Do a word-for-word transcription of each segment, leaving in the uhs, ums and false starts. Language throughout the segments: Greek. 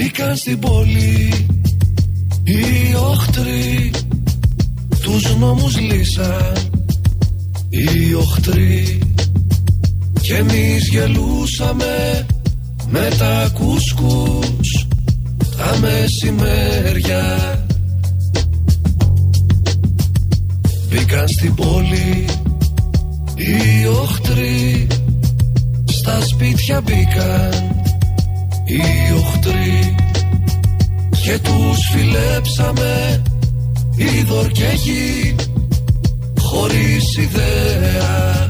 Μπήκαν στην πόλη οι οχτροί, τους νόμους λύσαν οι οχτροί. Κι εμείς γελούσαμε με τα κουσκούς τα μεσημέρια. Μπήκαν στην πόλη οι οχτροί, στα σπίτια μπήκαν οι οχτροί και τους φιλέψαμε είδωρ και γη χωρίς ιδέα.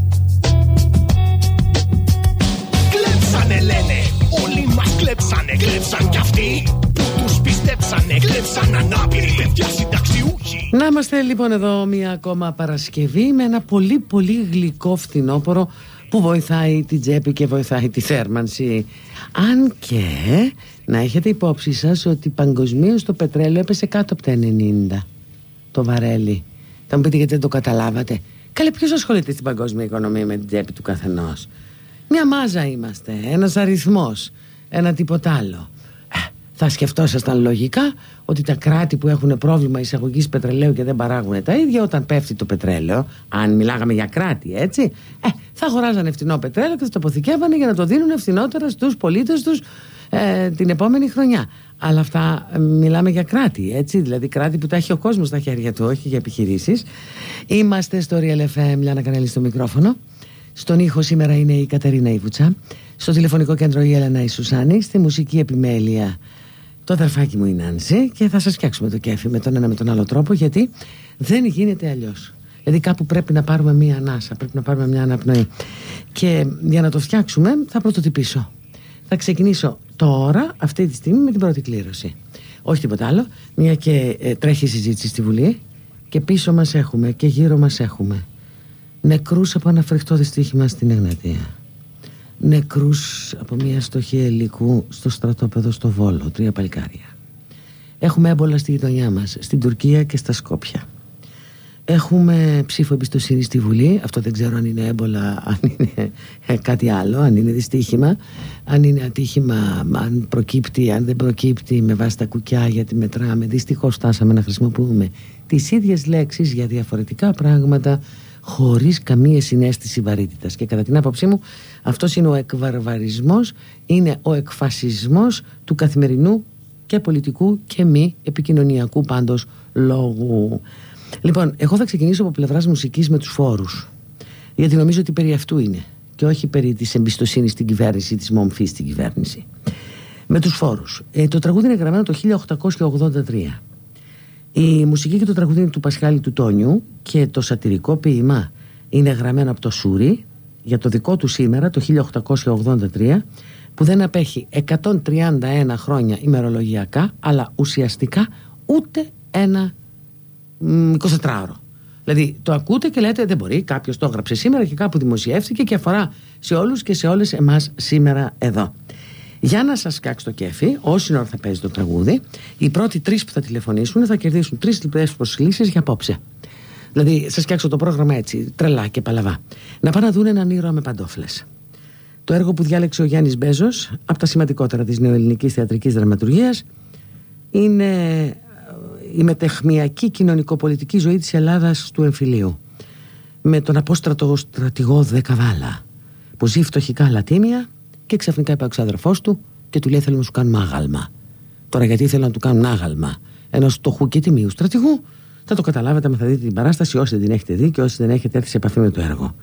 Κλέψανε λένε, όλοι μας κλέψανε, κλέψαν κι αυτοί που τους πιστέψανε, κλέψαν ανάπηροι παιδιά συνταξιούχοι. Να είμαστε λοιπόν εδώ μια ακόμα Παρασκευή με ένα πολύ πολύ γλυκό φθινόπωρο που βοηθάει την τσέπη και βοηθάει τη θέρμανση. Αν και να έχετε υπόψη σας ότι παγκοσμίως το πετρέλαιο έπεσε κάτω από τα ενενήντα το βαρέλι. Θα μου πείτε γιατί δεν το καταλάβατε. Καλέ, ποιος ασχολείται στην παγκόσμια οικονομία με την τσέπη του καθενός? Μια μάζα είμαστε, ένας αριθμός, ένα τίποτα άλλο. Θα σκεφτόσασταν λογικά ότι τα κράτη που έχουν πρόβλημα εισαγωγής πετρελαίου και δεν παράγουν τα ίδια, όταν πέφτει το πετρέλαιο, αν μιλάγαμε για κράτη, έτσι, ε, θα αγοράζανε φθηνό πετρέλαιο και θα το αποθηκεύανε για να το δίνουν φθηνότερα στους πολίτες τους ε, την επόμενη χρονιά. Αλλά αυτά ε, μιλάμε για κράτη, έτσι, δηλαδή κράτη που τα έχει ο κόσμος στα χέρια του, όχι για επιχειρήσεις. Είμαστε στο Real εφ εμ, Λιάννα Κανέλη στο μικρόφωνο. Στον ήχο σήμερα είναι η Κατερίνα Ιβουτσά. Στο τηλεφωνικό κέντρο η Έλενα η Σουσάνη. Στη μουσική επιμέλεια το αδερφάκι μου η Νάνση. Και θα σας φτιάξουμε το κέφι με τον ένα με τον άλλο τρόπο, γιατί δεν γίνεται αλλιώς. Δηλαδή κάπου πρέπει να πάρουμε μία ανάσα, πρέπει να πάρουμε μια αναπνοή. Και για να το φτιάξουμε θα πρωτοτυπήσω. Θα ξεκινήσω τώρα, αυτή τη στιγμή, με την πρώτη κλήρωση. Όχι τίποτα άλλο, μια και ε, τρέχει συζήτηση στη Βουλή και πίσω μας έχουμε και γύρω μας έχουμε νεκρούς από ένα φρικτό δυστύχημα στην Εγνατία, νεκρούς από μια στοχή ελικού στο στρατόπεδο στο Βόλο, τρία παλικάρια. Έχουμε έμπολα στη γειτονιά μας, στην Τουρκία και στα Σκόπια. Έχουμε ψήφο εμπιστοσύνη στη Βουλή. Αυτό δεν ξέρω αν είναι έμπολα, αν είναι κάτι άλλο, αν είναι δυστύχημα, αν είναι ατύχημα, αν προκύπτει, αν δεν προκύπτει, με βάση τα κουκιά, γιατί μετράμε. Δυστυχώς φτάσαμε να χρησιμοποιούμε τις ίδιες λέξεις για διαφορετικά πράγματα, χωρίς καμία συναίσθηση βαρύτητας. Και κατά την άποψή μου αυτός είναι ο εκβαρβαρισμός, είναι ο εκφασισμός του καθημερινού και πολιτικού και μη επικοινωνιακού πάντως λόγου. Λοιπόν, εγώ θα ξεκινήσω από πλευράς μουσικής με τους φόρους, γιατί νομίζω ότι περί αυτού είναι και όχι περί της εμπιστοσύνης στην κυβέρνηση, της μομφής στην κυβέρνηση. Με τους φόρους. ε, Το τραγούδι είναι γραμμένο το χίλια οκτακόσια ογδόντα τρία. Η μουσική και το τραγούδι είναι του Πασχάλη του Τόνιου και το σατυρικό ποίημα είναι γραμμένο από το Σούρι για το δικό του σήμερα, το χίλια οκτακόσια ογδόντα τρία, που δεν απέχει εκατόν τριάντα ένα χρόνια ημερολογιακά, αλλά ουσιαστικά ούτε ένα εικοσιτετράωρο. Δηλαδή το ακούτε και λέτε δεν μπορεί, κάποιος το έγραψε σήμερα και κάπου δημοσιεύτηκε και αφορά σε όλους και σε όλες εμάς σήμερα εδώ. Για να σας φτιάξει το κέφι, όση ώρα θα παίζει το τραγούδι, οι πρώτοι τρεις που θα τηλεφωνήσουν θα κερδίσουν τρεις λεπτές προσκλήσεις για απόψε. Δηλαδή σας φτιάξω το πρόγραμμα έτσι, τρελά και παλαβά. Να πάνε να δουν έναν ήρωα με παντόφλες. Το έργο που διάλεξε ο Γιάννης Μπέζος, από τα σημαντικότερα της νεοελληνικής θεατρικής δραματουργίας, είναι η μετεχμιακή κοινωνικοπολιτική ζωή της Ελλάδας του εμφυλίου, με τον απόστρατο στρατηγό Δεκαβάλα, που ζει φτωχικά Λατίνια και ξαφνικά είπε ο ξάδερφός του και του λέει θέλω να σου κάνουμε άγαλμα. Τώρα γιατί ήθελα να του κάνουν άγαλμα ενός φτωχού και τιμίου στρατηγού, θα το καταλάβετε αν θα δείτε την παράσταση, όσοι δεν την έχετε δει και όσοι δεν έχετε έρθει σε επαφή με το έργο.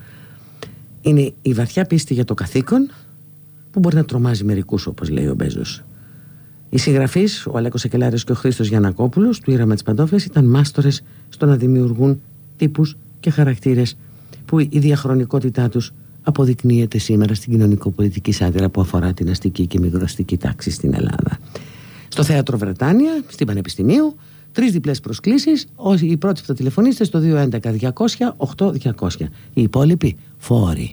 Είναι η βαθιά πίστη για το καθήκον που μπορεί να τρομάζει μερικούς, όπως λέει ο Μπέζος. Οι συγγραφείς, ο Αλέκος Ακελάρης και ο Χρήστος Γιαννακόπουλος, του Ήρα με τις παντόφλες, ήταν μάστορες στο να δημιουργούν τύπους και χαρακτήρες που η διαχρονικότητά τους αποδεικνύεται σήμερα στην κοινωνικοπολιτική σάτυρα που αφορά την αστική και μικροαστική τάξη στην Ελλάδα. Στο Θέατρο Βρετάνια, στην Πανεπιστημίου, τρεις διπλές προσκλήσεις. Οι πρώτοι που θα τηλεφωνήσετε στο δύο έντεκα διακόσια οκτώ διακόσια. Οι υπόλοιποι φόροι.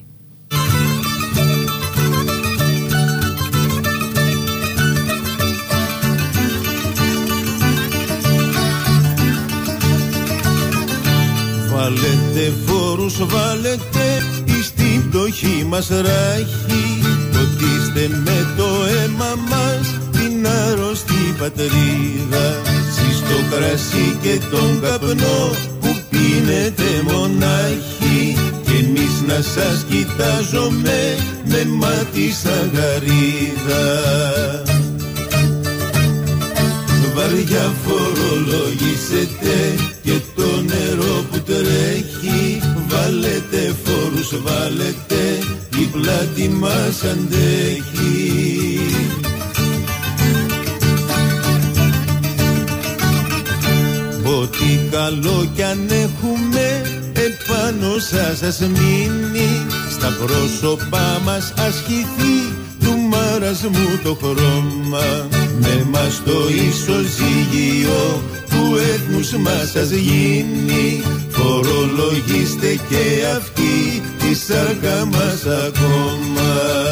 Βάλετε φόρους, βάλετε εις την πτωχή μας ράχη. Ποτίστε με το αίμα μας την αρρώστια. πατρίδα. Σεις το κρασί και τον καπνό που πίνετε μονάχοι, κι εμείς να σας κοιτάζουμε με μάτι σαγαρίδα. Βαριά φορολογήσετε και το νερό που τρέχει, βάλετε φόρους, βάλετε, η πλάτη μας αντέχει. Ό,τι καλό κι αν έχουμε επάνω σας ας μείνει, στα πρόσωπά μας ασχηθεί του μαρασμού το χρώμα. Με μας το ισοζύγιο του έθνους μας ας γίνει, φορολογήστε και αυτή τη σάρκα μας ακόμα.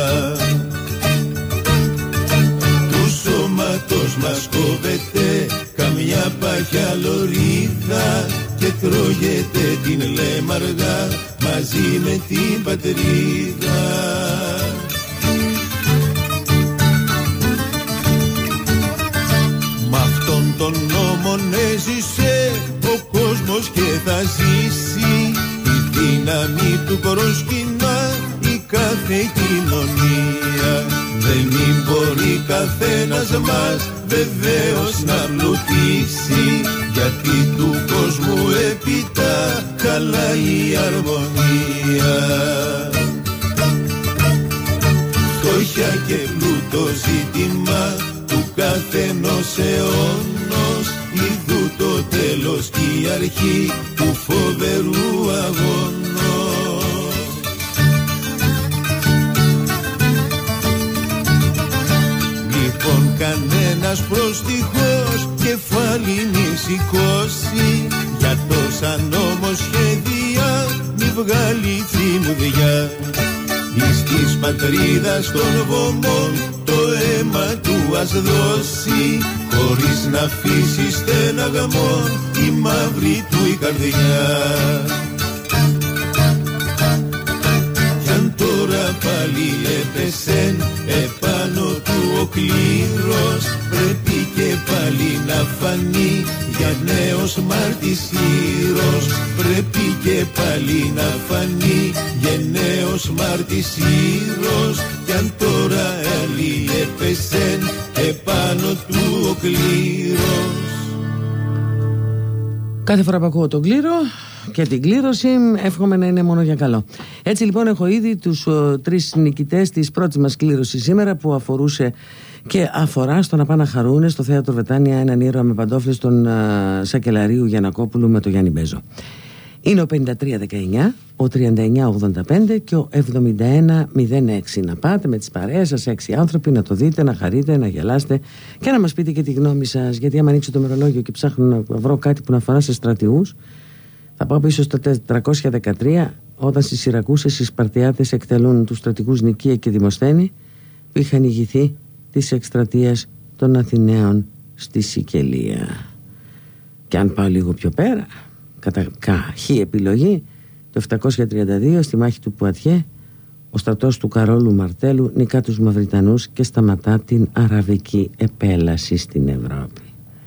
Του σώματος μας κόβεται καμιά παχιά λωρίδα και τρώγεται την λέμαργα μαζί με την πατρίδα. Μ' αυτόν τον νόμο έζησε ο κόσμος και θα ζήσει, η δύναμη του προσκυνά η κάθε κοινωνία. Δεν μπορεί καθένας μας βεβαίως να πλουτίσει, γιατί του κόσμου έπειτα χαλάει η αρμονία. Φτώχεια και πλούτο ζήτημα του καθενός αιώνος, ιδού το τέλος και η αρχή του φοβερού αγώνος. Λοιπόν κανένας προστιχώς κεφάλι μη σηκώσει, για τόσα νομοσχέδια μη βγάλει τσιμουδιά. Εις της πατρίδας των βωμών το αίμα του ας δώσει, χωρίς να αφήσει στεναγμό η μαύρη του η καρδιά. Κι αν τώρα πάλι έπεσεν επάνω του ο κλήρος, πρέπει και πάλι να φανεί για νέος μαρτυσίρος. Πρέπει και πάλι να φανεί για νέος μαρτυσίρος. Κι αν τώρα άλλοι έπεσεν επάνω του ο κλήρος. Κάθε φορά που ακούω τον κλήρο και την κλήρωση, εύχομαι να είναι μόνο για καλό. Έτσι λοιπόν έχω ήδη τους ο, τρεις νικητές της πρώτης μας κλήρωσης σήμερα, που αφορούσε και αφορά στο να πάνε να χαρούνε στο Θέατρο Βρετάνια έναν ήρωα με παντόφλες, τον α, Σακελαρίου Γιαννακόπουλου με τον Γιάννη Μπέζο. Είναι ο πενήντα τρία δεκαεννιά, ο τριάντα εννιά ογδόντα πέντε και ο εβδομήντα ένα μηδέν έξι. Να πάτε με τις παρέες σας, έξι άνθρωποι, να το δείτε, να χαρείτε, να γελάσετε και να μας πείτε και τη γνώμη σας. Γιατί άμα ανοίξω το μερολόγιο και ψάχνω να βρω κάτι που να αφορά σε στρατιούς, θα πάω πίσω στο τετρακόσια δεκατρία, όταν στις Σιρακούσες οι Σπαρτιάτες εκτελούν τους στρατηγούς Νικία και Δημοσθένη, που είχαν ηγηθεί της εκστρατείας των Αθηναίων στη Σικελία. Και αν πάω λίγο πιο πέρα, κατά καχή επιλογή, το επτακόσια τριάντα δύο στη μάχη του Πουατιέ, ο στρατός του Καρόλου Μαρτέλου νικά τους Μαυριτανούς και σταματά την αραβική επέλαση στην Ευρώπη.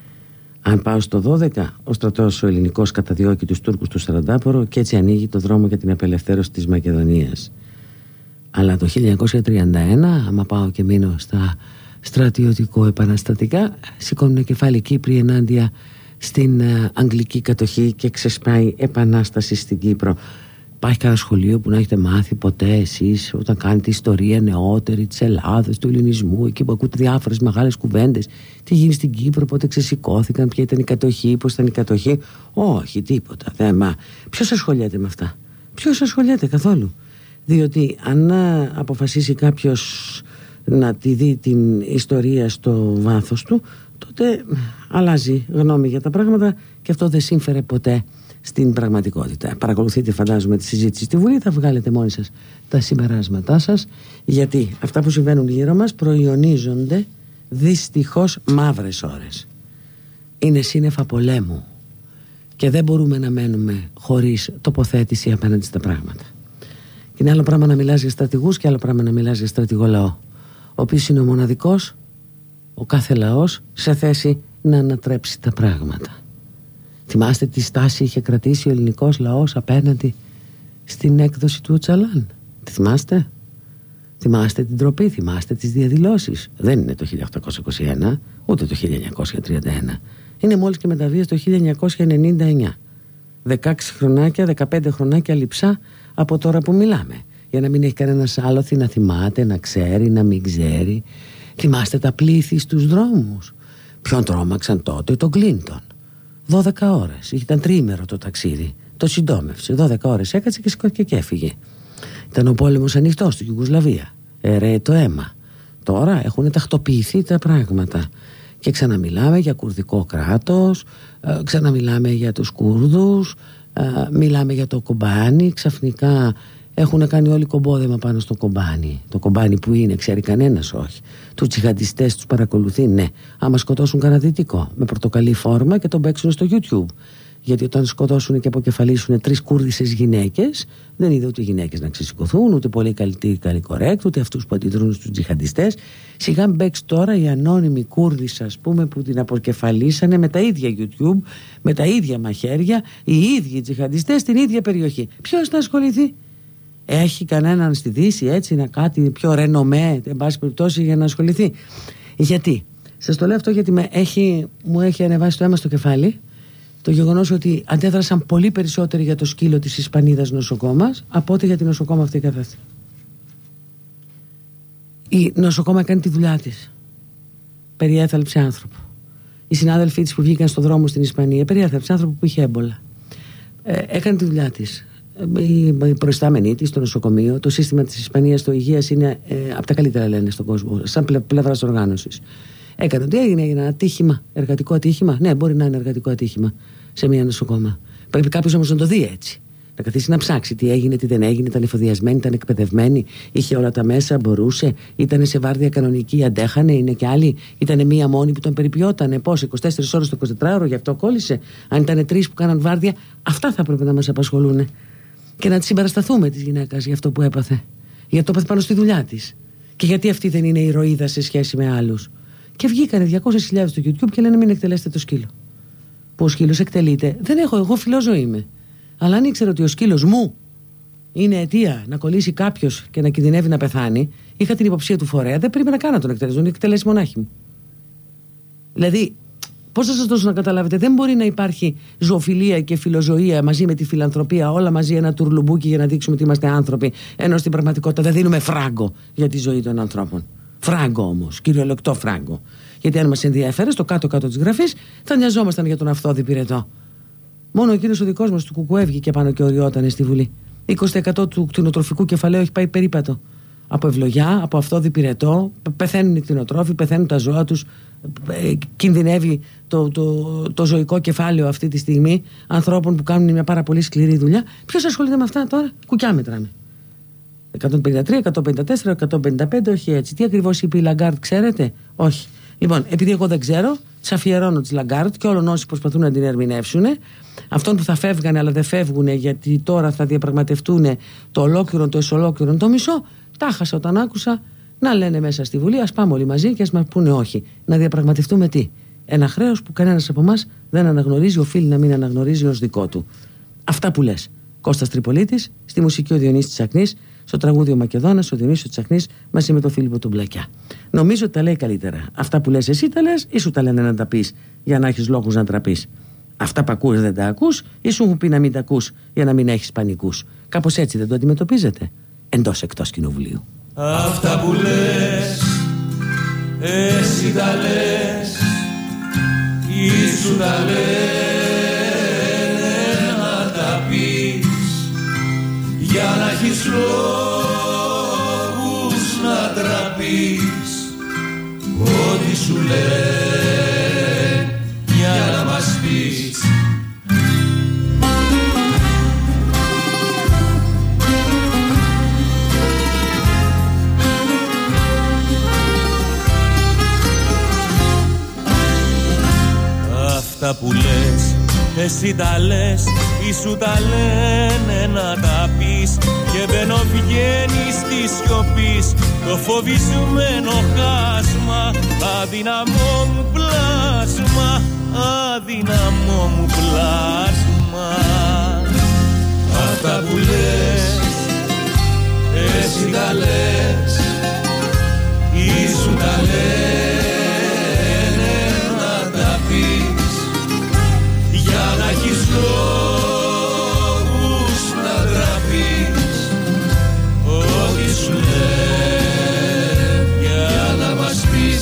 Αν πάω στο δώδεκα, ο στρατός ο ελληνικός καταδιώκει τους Τούρκους του Σαραντάπορο και έτσι ανοίγει το δρόμο για την απελευθέρωση της Μακεδονίας. Αλλά το χίλια εννιακόσια τριάντα ένα, άμα πάω και μείνω στα στρατιωτικό-επαναστατικά, σηκώνουν κεφάλι Κύπροι ενάντια στην uh, αγγλική κατοχή και ξεσπάει επανάσταση στην Κύπρο. Υπάρχει κανένα σχολείο που να έχετε μάθει ποτέ εσείς, όταν κάνετε ιστορία νεότερη της Ελλάδας, του ελληνισμού, εκεί που ακούτε διάφορες μεγάλες κουβέντες, τι γίνει στην Κύπρο, πότε ξεσηκώθηκαν, ποια ήταν η κατοχή, πώς ήταν η κατοχή? Όχι, τίποτα. Δε, μα ποιος ασχολιέται με αυτά? Ποιος ασχολιέται καθόλου? Διότι αν αποφασίσει κάποιος να τη δει την ιστορία στο βάθος του, τότε αλλάζει γνώμη για τα πράγματα και αυτό δεν σύμφερε ποτέ στην πραγματικότητα. Παρακολουθείτε, φαντάζομαι, τη συζήτηση στη Βουλή, θα βγάλετε μόνοι σας τα συμπεράσματά σας, γιατί αυτά που συμβαίνουν γύρω μας προϊονίζονται δυστυχώς μαύρες ώρες. Είναι σύννεφα πολέμου και δεν μπορούμε να μένουμε χωρίς τοποθέτηση απέναντι στα πράγματα. Και είναι άλλο πράγμα να μιλάς για στρατηγούς και άλλο πράγμα να μιλάς για στρατηγό λαό, ο οποίος είναι ο μοναδικός, ο κάθε λαός σε θέση να ανατρέψει τα πράγματα. Θυμάστε τι στάση είχε κρατήσει ο ελληνικός λαός απέναντι στην έκδοση του Οτσαλάν? Τη θυμάστε? Θυμάστε την ντροπή, θυμάστε τις διαδηλώσεις? Δεν είναι το χίλια οκτακόσια είκοσι ένα, ούτε το χίλια εννιακόσια τριάντα ένα. Είναι μόλις και μεταβίαση το χίλια εννιακόσια ενενήντα εννιά. δεκαέξι χρονάκια, δεκαπέντε χρονάκια λειψά από τώρα που μιλάμε. Για να μην έχει κανένας άλοθη να θυμάται, να ξέρει, να μην ξέρει. Θυμάστε τα πλήθη στους δρόμους? Ποιον τρόμαξαν τότε? Τον Κλίντον. δώδεκα ώρες, ήταν τριήμερο το ταξίδι. Το συντόμευσε, δώδεκα ώρες έκατσε και σηκώθηκε και έφυγε. Ήταν ο πόλεμος ανοιχτός στη Ιουγκοσλαβία. Ερέε το αίμα. Τώρα έχουν τακτοποιηθεί τα πράγματα. Και ξαναμιλάμε για κουρδικό κράτος, ξαναμιλάμε για τους Κούρδους, μιλάμε για το Κομπάνι. Ξαφνικά έχουν κάνει όλοι κομπόδεμα πάνω στο Κομπάνι. Το Κομπάνι που είναι, ξέρει κανένας? Όχι. Τους τζιχαντιστές τους παρακολουθεί? Ναι. Άμα σκοτώσουν κανένα δυτικό με πορτοκαλί φόρμα και τον παίξουν στο YouTube. Γιατί όταν σκοτώσουν και αποκεφαλίσουν τρεις Κούρδισσες γυναίκες, δεν είδε ούτε οι γυναίκες να ξεσηκωθούν, ούτε πολύ καλή κορέκτ, ούτε αυτούς που αντιδρούν στους τζιχαντιστές. Σιγά μπέξει τώρα η ανώνυμη Κούρδισσα, ας πούμε, που την αποκεφαλίσανε με τα ίδια YouTube, με τα ίδια μαχαίρια, οι ίδιοι τζιχαντιστές στην ίδια περιοχή. Ποιος θα ασχοληθεί? Έχει κανέναν στη Δύση έτσι να κάτι πιο ρενομέ, εν πάση περιπτώσει, για να ασχοληθεί? Γιατί? Σας το λέω αυτό γιατί με έχει, μου έχει ανεβάσει το αίμα στο κεφάλι το γεγονός ότι αντέδρασαν πολύ περισσότερο για το σκύλο της Ισπανίδας νοσοκόμας από ότι για την νοσοκόμα αυτή καθ' αυτή. Η νοσοκόμα έκανε τη δουλειά της. Περιέθαλψε άνθρωπο. Οι συνάδελφοί της που βγήκαν στον δρόμο στην Ισπανία περιέθαλψε άνθρωπο που είχε έμπολα. Ε, έκανε τη δουλειά της. Η προϊστάμενη της στο νοσοκομείο, το σύστημα της Ισπανίας το υγείας είναι ε, από τα καλύτερα, λένε, στον κόσμο, σαν πλε, πλευράς οργάνωσης. Έκανε τι έγινε, έγινε ένα ατύχημα, εργατικό ατύχημα. Ναι, μπορεί να είναι εργατικό ατύχημα σε μια νοσοκόμα. Πρέπει κάποιος όμως να το δει έτσι. Να καθίσει να ψάξει τι έγινε, τι δεν έγινε, ήταν εφοδιασμένη, ήταν εκπαιδευμένη, είχε όλα τα μέσα, μπορούσε, ήταν σε βάρδια κανονική, αντέχανε, είναι και άλλοι. Ήταν μία μόνη που τον περιποιότανε. Πώς, είκοσι τέσσερις ώρες το εικοσιτετράωρο, γι' αυτό κόλλησε. Αν ήταν τρεις που κάναν βάρδια, αυτά θα έπρεπε να μας απασχολούν. Και να τη συμπαρασταθούμε τη γυναίκα για αυτό που έπαθε. Γιατί το έπαθε πάνω στη δουλειά της. Και γιατί αυτή δεν είναι ηρωίδα σε σχέση με άλλους. Και βγήκανε διακόσιες χιλιάδες στο YouTube και λένε μην εκτελέσετε το σκύλο. Που ο σκύλος εκτελείται. Δεν έχω, εγώ φιλόζωο είμαι. Αλλά αν ήξερα ότι ο σκύλος μου είναι αιτία να κολλήσει κάποιος και να κινδυνεύει να πεθάνει, είχα την υποψία του φορέα, δεν πρέπει να κάνω τον εκτελέσω, τον εκτελέσει μονάχη μου. Δηλαδή, πώς θα σας δώσω να καταλάβετε, δεν μπορεί να υπάρχει ζωοφιλία και φιλοζωία μαζί με τη φιλανθρωπία, όλα μαζί ένα τουρλουμπούκι για να δείξουμε ότι είμαστε άνθρωποι, ενώ στην πραγματικότητα δεν δίνουμε φράγκο για τη ζωή των ανθρώπων. Φράγκο όμως, κυριολεκτό φράγκο. Γιατί αν μας ενδιαφέρε, στο κάτω-κάτω της γραφής θα νοιαζόμασταν για τον Αυθόδη Πυρετό. Μόνο ο κύριος ο δικός μας του Κουκουέ βγήκε πάνω και οριότανε στη Βουλή. είκοσι τοις εκατό του κτηνοτροφικού κεφαλαίου έχει πάει περίπατο. Από ευλογιά, από Αυθόδη Πυρετό, πεθαίνουν οι κτηνοτρόφοι, πεθαίνουν τα ζώα τους, κινδυνεύει το, το, το ζωικό κεφάλαιο αυτή τη στιγμή ανθρώπων που κάνουν μια πάρα πολύ σκληρή δουλειά. Ποιος ασχολείται με αυτά τώρα? Κουκιά μετράμε. εκατόν πενήντα τρία, εκατόν πενήντα τέσσερα, εκατόν πενήντα πέντε, όχι έτσι. Τι ακριβώς είπε η Λαγκάρτ, ξέρετε? Όχι. Λοιπόν, επειδή εγώ δεν ξέρω, τις αφιερώνω τις Λαγκάρτ και όλων όσοι προσπαθούν να την ερμηνεύσουν. Αυτών που θα φεύγανε αλλά δεν φεύγουν γιατί τώρα θα διαπραγματευτούν το ολόκληρο, το εσωλόκληρο, το μισό. Τα χάσα όταν άκουσα να λένε μέσα στη Βουλή, ας πάμε όλοι μαζί και ας μας πούνε όχι. Να διαπραγματευτούμε τι? Ένα χρέος που κανένας από εμάς δεν αναγνωρίζει, οφείλει να μην αναγνωρίζει ως δικό του. Αυτά που λες. Κώστας Τριπολίτης, στη μουσική ο Διονύσης Τσακνής, στο τραγούδι ο Μακεδόνας, ο Διονύσης Τσακνής μαζί με τον Φίλιππο τον Μπλακιά. Νομίζω ότι τα λέει καλύτερα. Αυτά που λες εσύ τα λες ή σου τα λένε να τα πεις για να έχεις λόγους να τραπείς? Αυτά που ακούς δεν τα ακούς ή σου έχουν πει να μην τα ακούς για να μην έχεις πανικούς? Κάπως έτσι δεν το αντιμετωπίζετε? Εντός εκτός κοινοβουλίου. Αυτά που λες εσύ τα λες ή σου τα λένε να τα πεις για να έχεις λόγους να τραπείς. Ό,τι σου λένε για να μας πεις. Αυτά που λες Εσύ τα λες, ή σου τα λένε να τα πεις, και μπαίνω βγαίνει στη σιωπής το φοβισμένο χάσμα. Αδύναμό μου πλάσμα, αδύναμό μου πλάσμα. Αυτά που λες, εσύ τα λες, ή σου τα λένε να τα πεις, για να έχεις λόγους να τραπείς ό,τι σου λέει, για να μας πεις.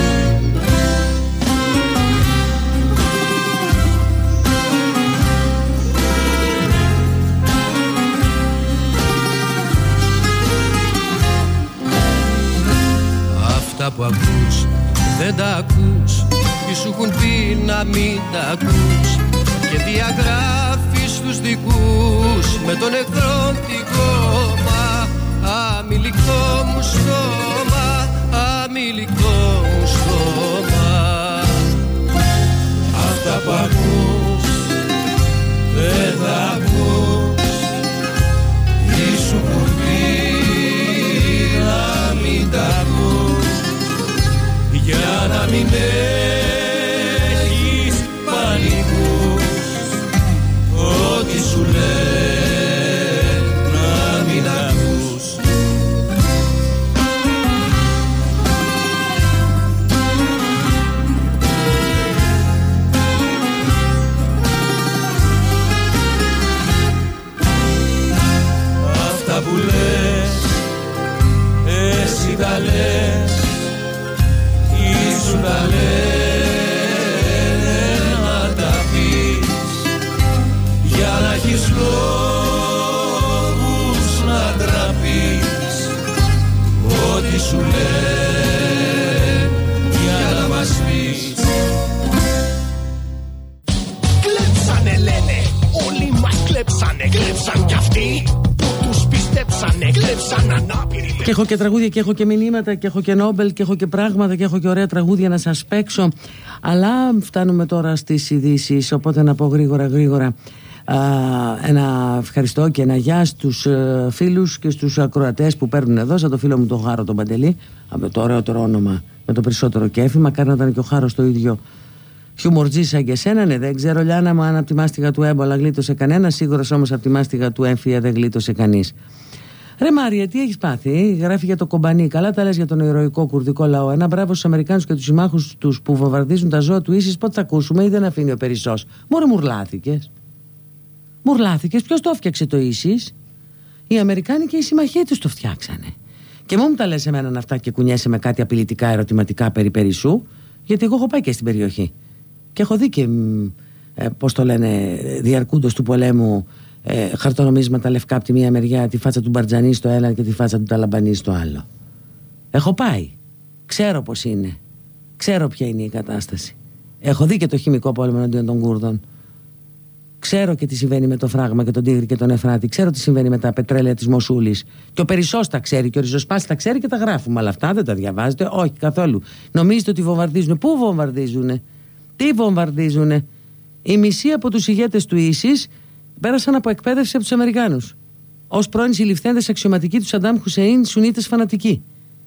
Αυτά που ακούς δεν τα ακούς, τι σου έχουν πει να μην τα ακούς, και διαγράφεις τους δικούς με τον εχθρό την κόμμα. Αμιλικό μου στόμα, αμιλικό μου στόμα. Αυτά που ακούς δεν τα ακούς, τι σου έχουν πει να μην τα ακούς, για να μην έχεις πανικούς, ό,τι σου λέει να μην ακούς. Αυτά που λες, εσύ τα λες, σου τα λένε να τα πεις, για να έχεις λόγους να τραπείς ό,τι σου λέει, για να μας πεις. Κλέψανε λένε, όλοι μας κλέψανε, κλέψαν κι αυτοί που τους πιστέψανε, κλέψαν ανάπηροι. Και έχω και τραγούδια και έχω και μηνύματα και έχω και Νόμπελ και έχω και πράγματα και έχω και ωραία τραγούδια να σας παίξω. Αλλά φτάνουμε τώρα στις ειδήσεις, οπότε να πω γρήγορα γρήγορα α, ένα ευχαριστώ και ένα γεια στους α, φίλους και στους ακροατές που παίρνουν εδώ, σαν το φίλο μου τον Χάρο τον Παντελή, με το ωραιότερο όνομα, με το περισσότερο κέφι. Μακάρι να ήταν και ο Χάρος το ίδιο χιουμορτζή σαν και εσένα. Ναι, δεν ξέρω Λιάννα μου αν από τη μάστιγα του έμπολα γλίτωσε κανένα, σίγουρος όμως από τη μάστιγα του έμφυα δεν γλίτωσε κανείς. Ρε Μάρια, τι έχεις πάθει? Γράφει για το κομπανί. Καλά τα λες για τον ηρωικό κουρδικό λαό. Ένα μπράβο στους Αμερικάνους και τους συμμάχους τους που βομβαρδίζουν τα ζώα του ίσης. Πότε θα ακούσουμε ή δεν αφήνει ο Περισσός? Μωρέ, μουρλάθηκες. Μουρλάθηκες. Ποιος το έφτιαξε το ίσης? Οι Αμερικάνοι και οι συμμαχοί τους το φτιάξανε. Και μου τα λες εμένα αυτά και κουνιέσαι με κάτι απειλητικά ερωτηματικά περί Περισσού, γιατί εγώ έχω πάει και στην περιοχή. Και έχω δει και, ε, πώς το λένε, διαρκούντος του πολέμου. Ε, χαρτονομίσματα λευκά από τη μία μεριά, τη φάτσα του Μπαρτζανή στο ένα και τη φάτσα του Ταλαμπανί στο άλλο. Έχω πάει. Ξέρω πως είναι. Ξέρω ποια είναι η κατάσταση. Έχω δει και το χημικό πόλεμο εναντίον των Κούρδων. Ξέρω και τι συμβαίνει με το φράγμα και τον Τίγρη και τον Εφράτη. Ξέρω τι συμβαίνει με τα πετρέλαια της Μοσούλης. Και ο Περισσός τα ξέρει και ο Ριζοσπάς τα ξέρει και τα γράφουμε. Αλλά αυτά δεν τα διαβάζετε. Όχι καθόλου. Νομίζετε ότι βομβαρδίζουν? Πού βομβαρδίζουνε? Τι βομβαρδίζουνε? Οι μισοί από τους ηγέτες του ίσης πέρασαν από εκπαίδευση από τους Αμερικάνους. Ως πρώην συλληφθέντες αξιωματικοί του Σαντάμ Χουσέιν, Σουνίτες φανατικοί.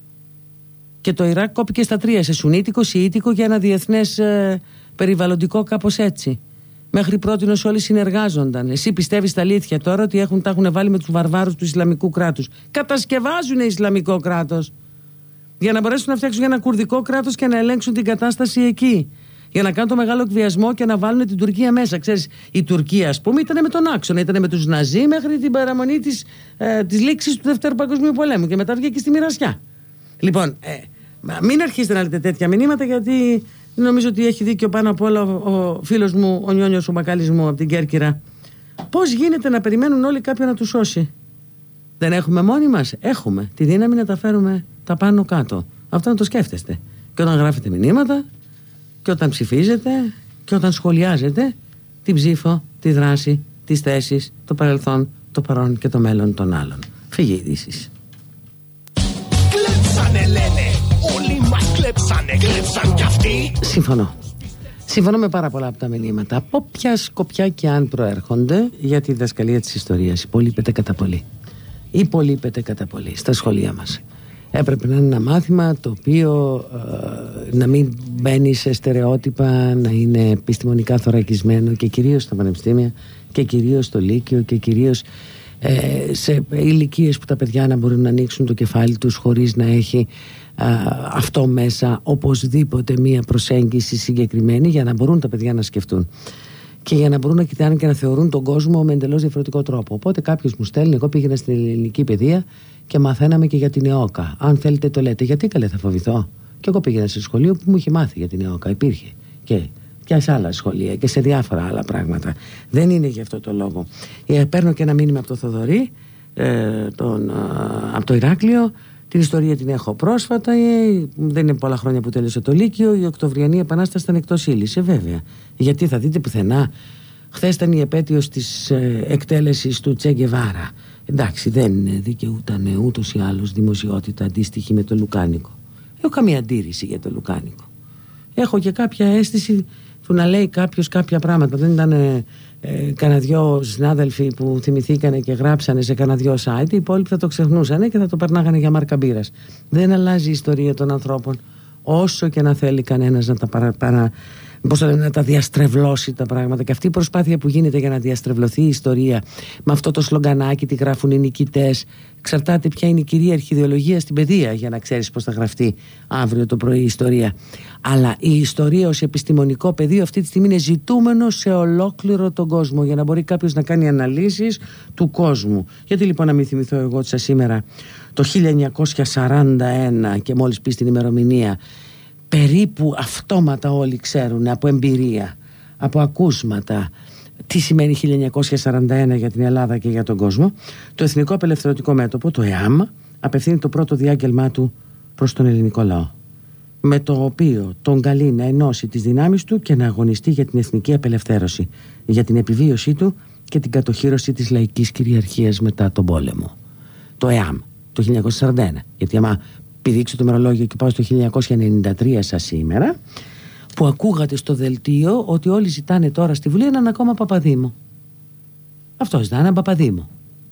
Και το Ιράκ κόπηκε στα τρία, σε Σουνίτικο, Σιήτικο και ένα διεθνές ε, περιβαλλοντικό, κάπως έτσι. Μέχρι πρότινος όλοι συνεργάζονταν. Εσύ πιστεύεις τα αλήθεια τώρα ότι έχουν, τα έχουν βάλει με τους βαρβάρους του Ισλαμικού κράτους? Κατασκευάζουν Ισλαμικό κράτος για να μπορέσουν να φτιάξουν ένα κουρδικό κράτος και να ελέγξουν την κατάσταση εκεί. Για να κάνουν το μεγάλο εκβιασμό και να βάλουν την Τουρκία μέσα. Ξέρεις, η Τουρκία, ας πούμε, ήταν με τον άξονα, ήταν με τους Ναζί μέχρι την παραμονή της, ε, της λήξης του Δεύτερου Παγκοσμίου Πολέμου και μετά βγήκε στη μοιρασιά. Λοιπόν, ε, μην αρχίσετε να λέτε τέτοια μηνύματα, γιατί νομίζω ότι έχει δίκιο πάνω απ' όλα ο, ο φίλος μου, ο Νιόνιος ο Μπακάλης μου από την Κέρκυρα. Πώς γίνεται να περιμένουν όλοι κάποιον να τους σώσει? Δεν έχουμε μόνοι μας? Έχουμε τη δύναμη να τα φέρουμε τα πάνω κάτω. Αυτό να το σκέφτεστε. Και όταν γράφετε μηνύματα, και όταν ψηφίζετε, και όταν σχολιάζετε την ψήφο, τη δράση, τις θέσεις, το παρελθόν, το παρόν και το μέλλον των άλλων. Φύγε ειδήσεις. Κλέψανε λένε, όλοι μας κλέψανε, κλέψαν κι αυτοί. Συμφωνώ. Συμφωνώ με πάρα πολλά από τα μηνύματα, από ποια σκοπιά και αν προέρχονται, για τη διδασκαλία της ιστορίας. Υπολείπεται κατά πολύ. Υπολείπεται κατά πολύ στα σχολεία μας. Έπρεπε να είναι ένα μάθημα το οποίο ε, να μην μπαίνει σε στερεότυπα, να είναι επιστημονικά θωρακισμένο, και κυρίως στα πανεπιστήμια και κυρίως στο Λύκειο και κυρίως ε, σε ηλικίες που τα παιδιά να μπορούν να ανοίξουν το κεφάλι τους χωρίς να έχει ε, αυτό μέσα οπωσδήποτε μία προσέγγιση συγκεκριμένη, για να μπορούν τα παιδιά να σκεφτούν και για να μπορούν να κοιτάνε και να θεωρούν τον κόσμο με εντελώς διαφορετικό τρόπο. Οπότε κάποιος μου στέλνει, εγώ πήγαινα στην ελληνική παιδεία και μαθαίναμε και για την ΕΟΚΑ. Αν θέλετε το λέτε. Γιατί καλέ θα φοβηθώ? Και εγώ πήγαινα σε σχολείο που μου είχε μάθει για την ΕΟΚΑ. Υπήρχε και, και σε άλλα σχολεία και σε διάφορα άλλα πράγματα. Δεν είναι γι' αυτό το λόγο. Ε, παίρνω και ένα μήνυμα από το Θοδωρή, ε, τον, ε, από το Ηράκλειο. Την ιστορία την έχω πρόσφατα. Ε, δεν είναι πολλά χρόνια που τέλειωσε το Λύκειο. Η Οκτωβριανή Επανάσταση ήταν εκτός ύλης. Ε, βέβαια. Γιατί θα δείτε πουθενά. Χθες ήταν η επέτειος της ε, εκτέλεσης του Τσε Γκεβάρα. Εντάξει, δεν δικαιούταν ούτως ή άλλως δημοσιότητα αντίστοιχη με το Λουκάνικο. Έχω καμία αντίρρηση για το Λουκάνικο. Έχω και κάποια αίσθηση του να λέει κάποιος κάποια πράγματα. Δεν ήταν ε, ε, κανένα δυο συνάδελφοι που θυμηθήκανε και γράψανε σε κανένα δυο site. Οι υπόλοιποι θα το ξεχνούσανε και θα το περνάγανε για μάρκα μπύρας. Δεν αλλάζει η ιστορία των ανθρώπων, όσο και να θέλει κανένας να τα παρα, παρα, πώς θα λένε, να τα διαστρεβλώσει τα πράγματα. Και αυτή η προσπάθεια που γίνεται για να διαστρεβλωθεί η ιστορία, με αυτό το σλογκανάκι, τι γράφουν οι νικητές, εξαρτάται ποια είναι η κυρίαρχη ιδεολογία στην παιδεία, για να ξέρεις πώς θα γραφτεί αύριο το πρωί η ιστορία. Αλλά η ιστορία ως επιστημονικό πεδίο αυτή τη στιγμή είναι ζητούμενο σε ολόκληρο τον κόσμο, για να μπορεί κάποιος να κάνει αναλύσεις του κόσμου. Γιατί λοιπόν να μην θυμηθώ εγώ ότι σας σήμερα το χίλια εννιακόσια σαράντα ένα, και μόλις πει την ημερομηνία, περίπου αυτόματα όλοι ξέρουν από εμπειρία, από ακούσματα, τι σημαίνει χίλια εννιακόσια σαράντα ένα για την Ελλάδα και για τον κόσμο. Το Εθνικό Απελευθερωτικό Μέτωπο, το ΕΑΜ, απευθύνει το πρώτο διάγγελμά του προς τον ελληνικό λαό, με το οποίο τον καλεί να ενώσει τις δυνάμεις του και να αγωνιστεί για την εθνική απελευθέρωση, για την επιβίωσή του και την κατοχύρωση της λαϊκής κυριαρχίας μετά τον πόλεμο. Το ΕΑΜ, το χίλια εννιακόσια σαράντα ένα. Γιατί άμα πηδήξω το ημερολόγιο και πάω στο χίλια εννιακόσια ενενήντα τρία σας σήμερα, που ακούγατε στο δελτίο ότι όλοι ζητάνε τώρα στη Βουλή έναν ακόμα Παπαδήμο. Αυτό ζητάνε, έναν Παπαδήμο.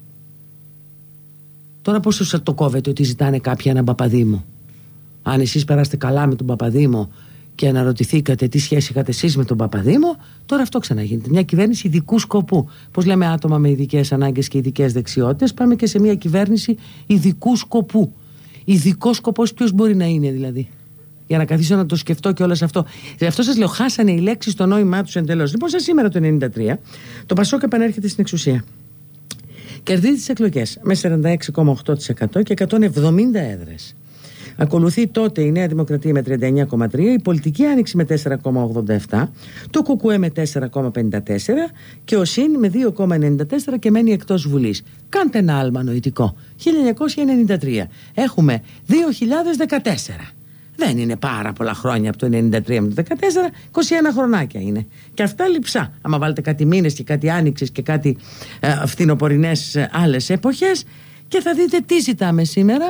Τώρα πόσο σας το κόβετε ότι ζητάνε κάποιοι έναν Παπαδήμο? Αν εσείς περάσετε καλά με τον Παπαδήμο και αναρωτηθήκατε τι σχέση είχατε εσείς με τον Παπαδήμο, τώρα αυτό ξαναγίνεται. Μια κυβέρνηση ειδικού σκοπού. Πώς λέμε άτομα με ειδικές ανάγκες και ειδικές δεξιότητες, πάμε και σε μια κυβέρνηση ειδικού σκοπού. Ειδικός σκοπός ποιος μπορεί να είναι δηλαδή? Για να καθίσω να το σκεφτώ και όλο αυτό. Γι' αυτό σας λέω, χάσανε οι λέξεις το νόημά τους εντελώς. Λοιπόν, σαν σήμερα το ενενήντα τρία, το Πασόκ επανέρχεται στην εξουσία. Κερδίζει τις εκλογές με σαράντα έξι κόμμα οκτώ τοις εκατό και εκατόν εβδομήντα έδρες. Ακολουθεί τότε η Νέα Δημοκρατία με τριάντα εννιά κόμμα τρία, η Πολιτική Άνοιξη με τέσσερα κόμμα ογδόντα επτά, το ΚΚΕ με τέσσερα κόμμα πενήντα τέσσερα και ο ΣΥΝ με δύο κόμμα ενενήντα τέσσερα και μένει εκτός Βουλής. Κάντε ένα άλμα νοητικό. χίλια εννιακόσια ενενήντα τρία. Έχουμε δύο χιλιάδες δεκατέσσερα. Δεν είναι πάρα πολλά χρόνια από το ενενήντα τρία με το δεκατέσσερα, είκοσι ένα χρονάκια είναι. Και αυτά λειψά. Άμα βάλετε κάτι μήνες και κάτι άνοιξες και κάτι ε, φθινοπορεινές ε, άλλες εποχές, και θα δείτε τι ζητάμε σήμερα.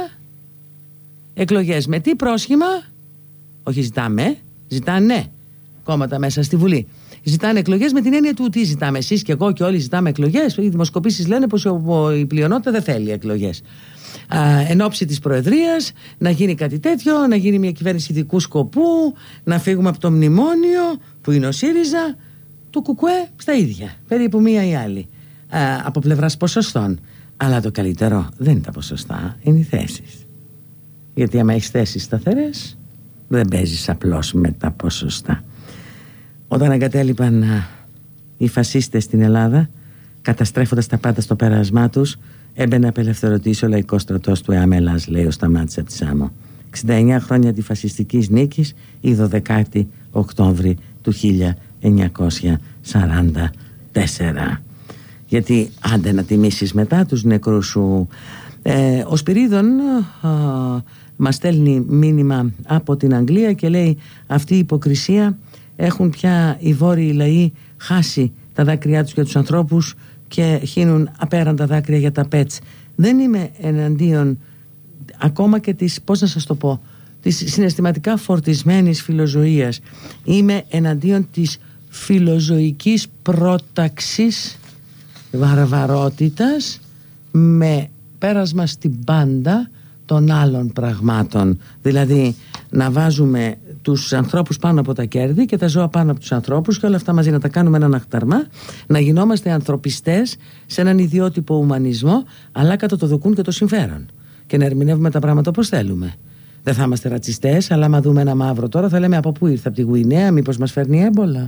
Εκλογές με τι πρόσχημα? Όχι ζητάμε, ζητάνε κόμματα μέσα στη Βουλή. Ζητάνε εκλογές με την έννοια του τι ζητάμε? Εσείς και εγώ και όλοι ζητάμε εκλογές. Οι δημοσκοπήσεις λένε πως η πλειονότητα δεν θέλει εκλογές. Εν ώψη της Προεδρίας να γίνει κάτι τέτοιο, να γίνει μια κυβέρνηση ειδικού σκοπού, να φύγουμε από το μνημόνιο που είναι ο ΣΥΡΙΖΑ, του ΚΚΕ στα ίδια, περίπου μία ή άλλη, Α, από πλευράς ποσοστών. Αλλά το καλύτερο δεν είναι τα ποσοστά, είναι οι θέσεις. Γιατί άμα έχεις θέσεις σταθερές, δεν παίζεις απλώς με τα ποσοστά. Όταν εγκατέλειπαν οι φασίστες στην Ελλάδα, καταστρέφοντας τα πάντα στο πέρασμά τους, έμπαινε να απελευθερωτήσει ο λαϊκός στρατός του ΕΑΜ Ελλάς, λέει ο Σταμάτης από τη Σάμο. εξήντα εννιά χρόνια αντιφασιστικής νίκης, η δωδεκάτη Οκτώβρη του χίλια εννιακόσια σαράντα τέσσερα. Γιατί άντε να τιμήσεις μετά τους νεκρούς σου. Ε, ο Σπυρίδων α, μας στέλνει μήνυμα από την Αγγλία και λέει, αυτή η υποκρισία, έχουν πια οι βόρειοι λαοί χάσει τα δάκρυά τους για τους ανθρώπους και χύνουν απέραντα δάκρυα για τα πέτς. Δεν είμαι εναντίον ακόμα και της, πώς να σας το πω, της συναισθηματικά φορτισμένης φιλοζωίας. Είμαι εναντίον της φιλοζωικής πρόταξης βαρβαρότητας με πέρασμα στην πάντα των άλλων πραγμάτων. Δηλαδή να βάζουμε τους ανθρώπους πάνω από τα κέρδη και τα ζώα πάνω από τους ανθρώπους και όλα αυτά μαζί να τα κάνουμε έναν αχταρμά, να γινόμαστε ανθρωπιστές σε έναν ιδιότυπο ουμανισμό, αλλά κατά το δοκούν και το συμφέρον, και να ερμηνεύουμε τα πράγματα όπως θέλουμε. Δεν θα είμαστε ρατσιστές, αλλά άμα δούμε ένα μαύρο τώρα θα λέμε από πού ήρθε, από τη Γουινέα, μήπως μας φέρνει έμπολα.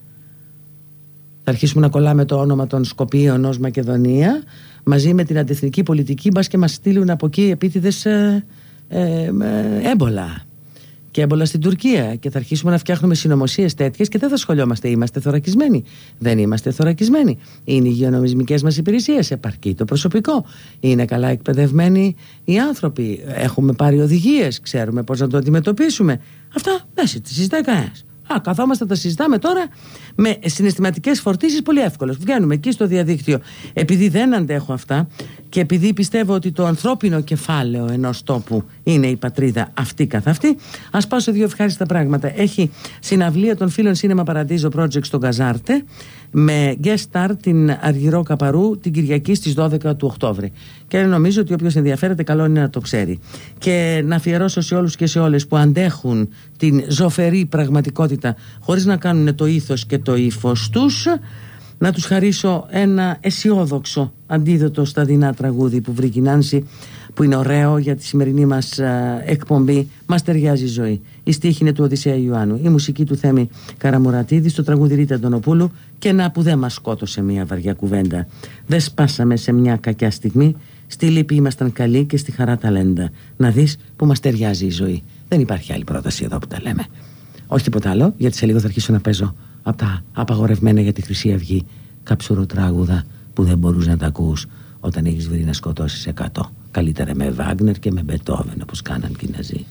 Θα αρχίσουμε να κολλάμε το όνομα των Σκοπίων ως Μακεδονία μαζί με την αντιεθνική πολιτική, μπας και μας στείλουν από εκεί επίτηδες ε, ε, ε, έμπολα και έμπολα στην Τουρκία, και θα αρχίσουμε να φτιάχνουμε συνωμοσίες τέτοιες και δεν θα σχολιόμαστε. Είμαστε θωρακισμένοι? Δεν είμαστε θωρακισμένοι. Είναι οι υγειονομισμικές μας υπηρεσίες, επαρκεί το προσωπικό, είναι καλά εκπαιδευμένοι οι άνθρωποι, έχουμε πάρει οδηγίες, ξέρουμε πώς να το αντιμετωπίσουμε. Αυτά δεν συζητάει κανένας. Α, καθόμαστε τα συζητάμε τώρα με συναισθηματικές φορτίσεις πολύ εύκολες. Βγαίνουμε εκεί στο διαδίκτυο. Επειδή δεν αντέχω αυτά και επειδή πιστεύω ότι το ανθρώπινο κεφάλαιο ενός τόπου είναι η πατρίδα αυτή καθ' αυτή, ας πάω σε δύο ευχάριστα πράγματα. Έχει συναυλία των φίλων Cinema Paradiso Project στον Καζάρτε με guest star την Αργυρό Καπαρού την Κυριακή στις δώδεκα του Οκτώβρη. Και νομίζω ότι όποιος ενδιαφέρεται καλό είναι να το ξέρει. Και να αφιερώσω σε όλους και σε όλες που αντέχουν την ζωφερή πραγματικότητα χωρίς να κάνουν το ήθος και το ύφος τους, να τους χαρίσω ένα αισιόδοξο αντίδοτο στα δεινά τραγούδι που βρήκε η Νάνση, που είναι ωραίο για τη σημερινή μας α, εκπομπή. Μας ταιριάζει η ζωή. Η στίχη είναι του Οδυσσέα Ιωάννου, η μουσική του Θέμη Καραμουρατίδη, στο τραγούδι Ρίτα Αντωνοπούλου, και να που δεν μας σκότωσε μια βαριά κουβέντα. Δεν σπάσαμε σε μια κακιά στιγμή, στη λύπη ήμασταν καλοί και στη χαρά ταλέντα. Να δεις που μας ταιριάζει η ζωή. Δεν υπάρχει άλλη πρόταση εδώ που τα λέμε. Όχι τίποτα άλλο, γιατί σε λίγο θα αρχίσω να παίζω από τα απαγορευμένα για τη Χρυσή Αυγή κάψουρο τράγουδα που δεν μπορούς να τα ακούς όταν έχεις βρει να σκοτώσεις εκατό. Καλύτερα με Βάγνερ και με Μπετόβεν, όπως κάναν και οι Ναζί.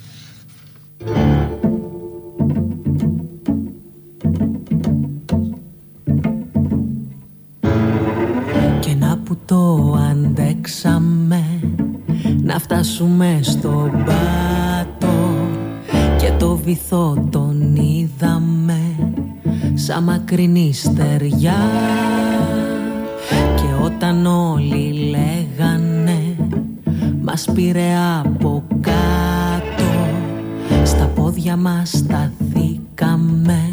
Και να που το αντέξαμε, να φτάσουμε στον πάτο και το βυθό τον είδαμε σαν μακρινή στεριά. Και όταν όλοι λέγανε μας πήρε από κάτω, στα πόδια μας σταθήκαμε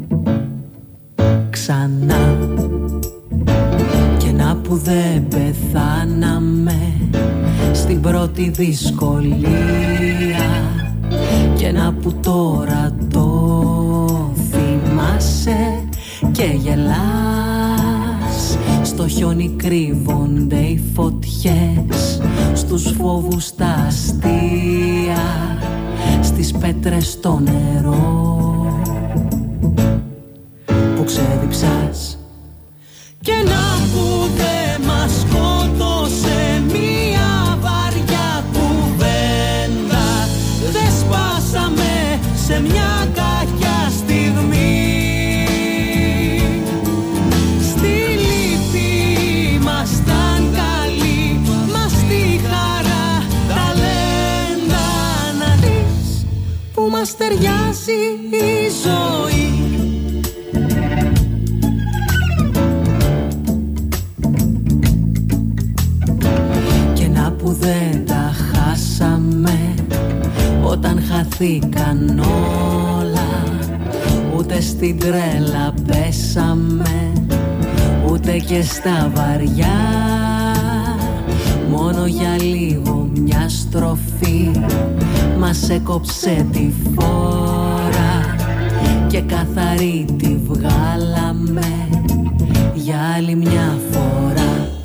ξανά. Και να που δεν πεθάναμε στην πρώτη δυσκολία, και να που τώρα το θυμάσαι και γελάς. Στο χιόνι κρύβονται οι φωτιές, στους φόβους τα αστεία, στις πέτρες το νερό που ξέδιψας. Και να που δε μας σκότωσε μία βαριά κουβέντα, δε σπάσαμε σε μια κακιά στιγμή. Στη λύπη ήμασταν καλοί, μας τη χαρά ταλέντα. Να δεις που μας ταιριάζει η ζωή. Που δεν τα χάσαμε όταν χαθήκαν όλα, ούτε στην τρέλα πέσαμε, ούτε και στα βαριά. Μόνο για λίγο μια στροφή μας έκοψε τη φόρα και καθαρή τη βγάλαμε για άλλη μια φορά.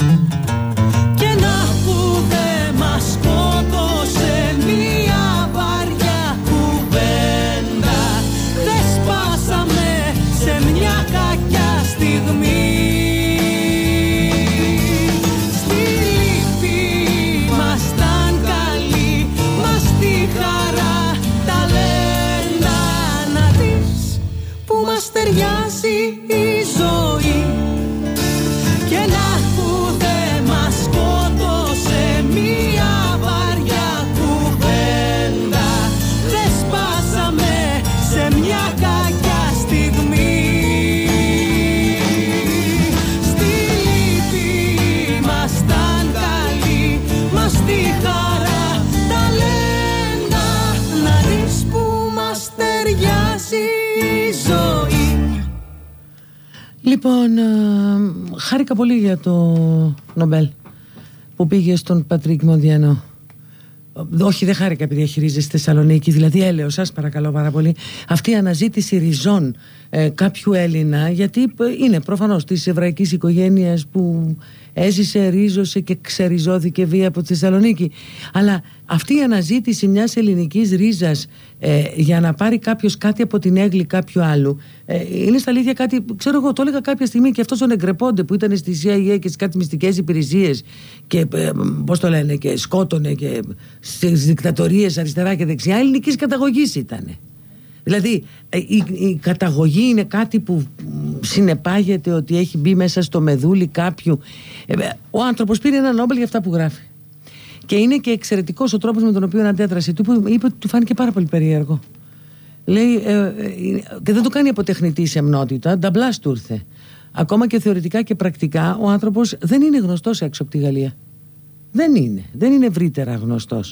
Σκότωσε μία βαριά κουβέντα, δεν σπάσαμε σε μια κακιά στιγμή. Στη λύπη ήμασταν καλοί, μας τη χαρά ταλέντα. Να δεις που μας ταιριάζει η ζωή. Και να που δεν μας σκότωσε μία βαριά κουβέντα, δεν Λοιπόν, ε, χάρηκα πολύ για το Νομπέλ που πήγε στον Πατρίκ Μοντιανό. Όχι, δεν χάρηκα επειδή χειρίζεστε Θεσσαλονίκη. Δηλαδή, έλεος, σας παρακαλώ πάρα πολύ, αυτή η αναζήτηση ριζών ε, κάποιου Έλληνα, γιατί είναι προφανώς της εβραϊκής οικογένειας που έζησε, ρίζωσε και ξεριζώθηκε βία από τη Θεσσαλονίκη. Αλλά αυτή η αναζήτηση μιας ελληνικής ρίζας ε, για να πάρει κάποιος κάτι από την έγκλη κάποιου άλλου, ε, είναι στα αλήθεια κάτι, ξέρω εγώ, το έλεγα κάποια στιγμή, και αυτός ο Νεγκρεπόντε που ήταν στη σι άι έι και στις κάτι μυστικές υπηρεσίες και ε, πώς το λένε, και σκότωνε και στις δικτατορίες αριστερά και δεξιά, ελληνικής καταγωγής ήτανε. Δηλαδή η, η καταγωγή είναι κάτι που συνεπάγεται ότι έχει μπει μέσα στο μεδούλι κάποιου. Ο άνθρωπος πήρε ένα Νόμπελ για αυτά που γράφει. Και είναι και εξαιρετικός ο τρόπος με τον οποίο αντέδρασε. Του είπε ότι του φάνηκε πάρα πολύ περίεργο. Λέει, ε, ε, και δεν το κάνει από τεχνητή σεμνότητα, νταμπλάς του ήρθε. Ακόμα και θεωρητικά και πρακτικά ο άνθρωπος δεν είναι γνωστός έξω από τη Γαλλία. Δεν είναι. Δεν είναι ευρύτερα γνωστός.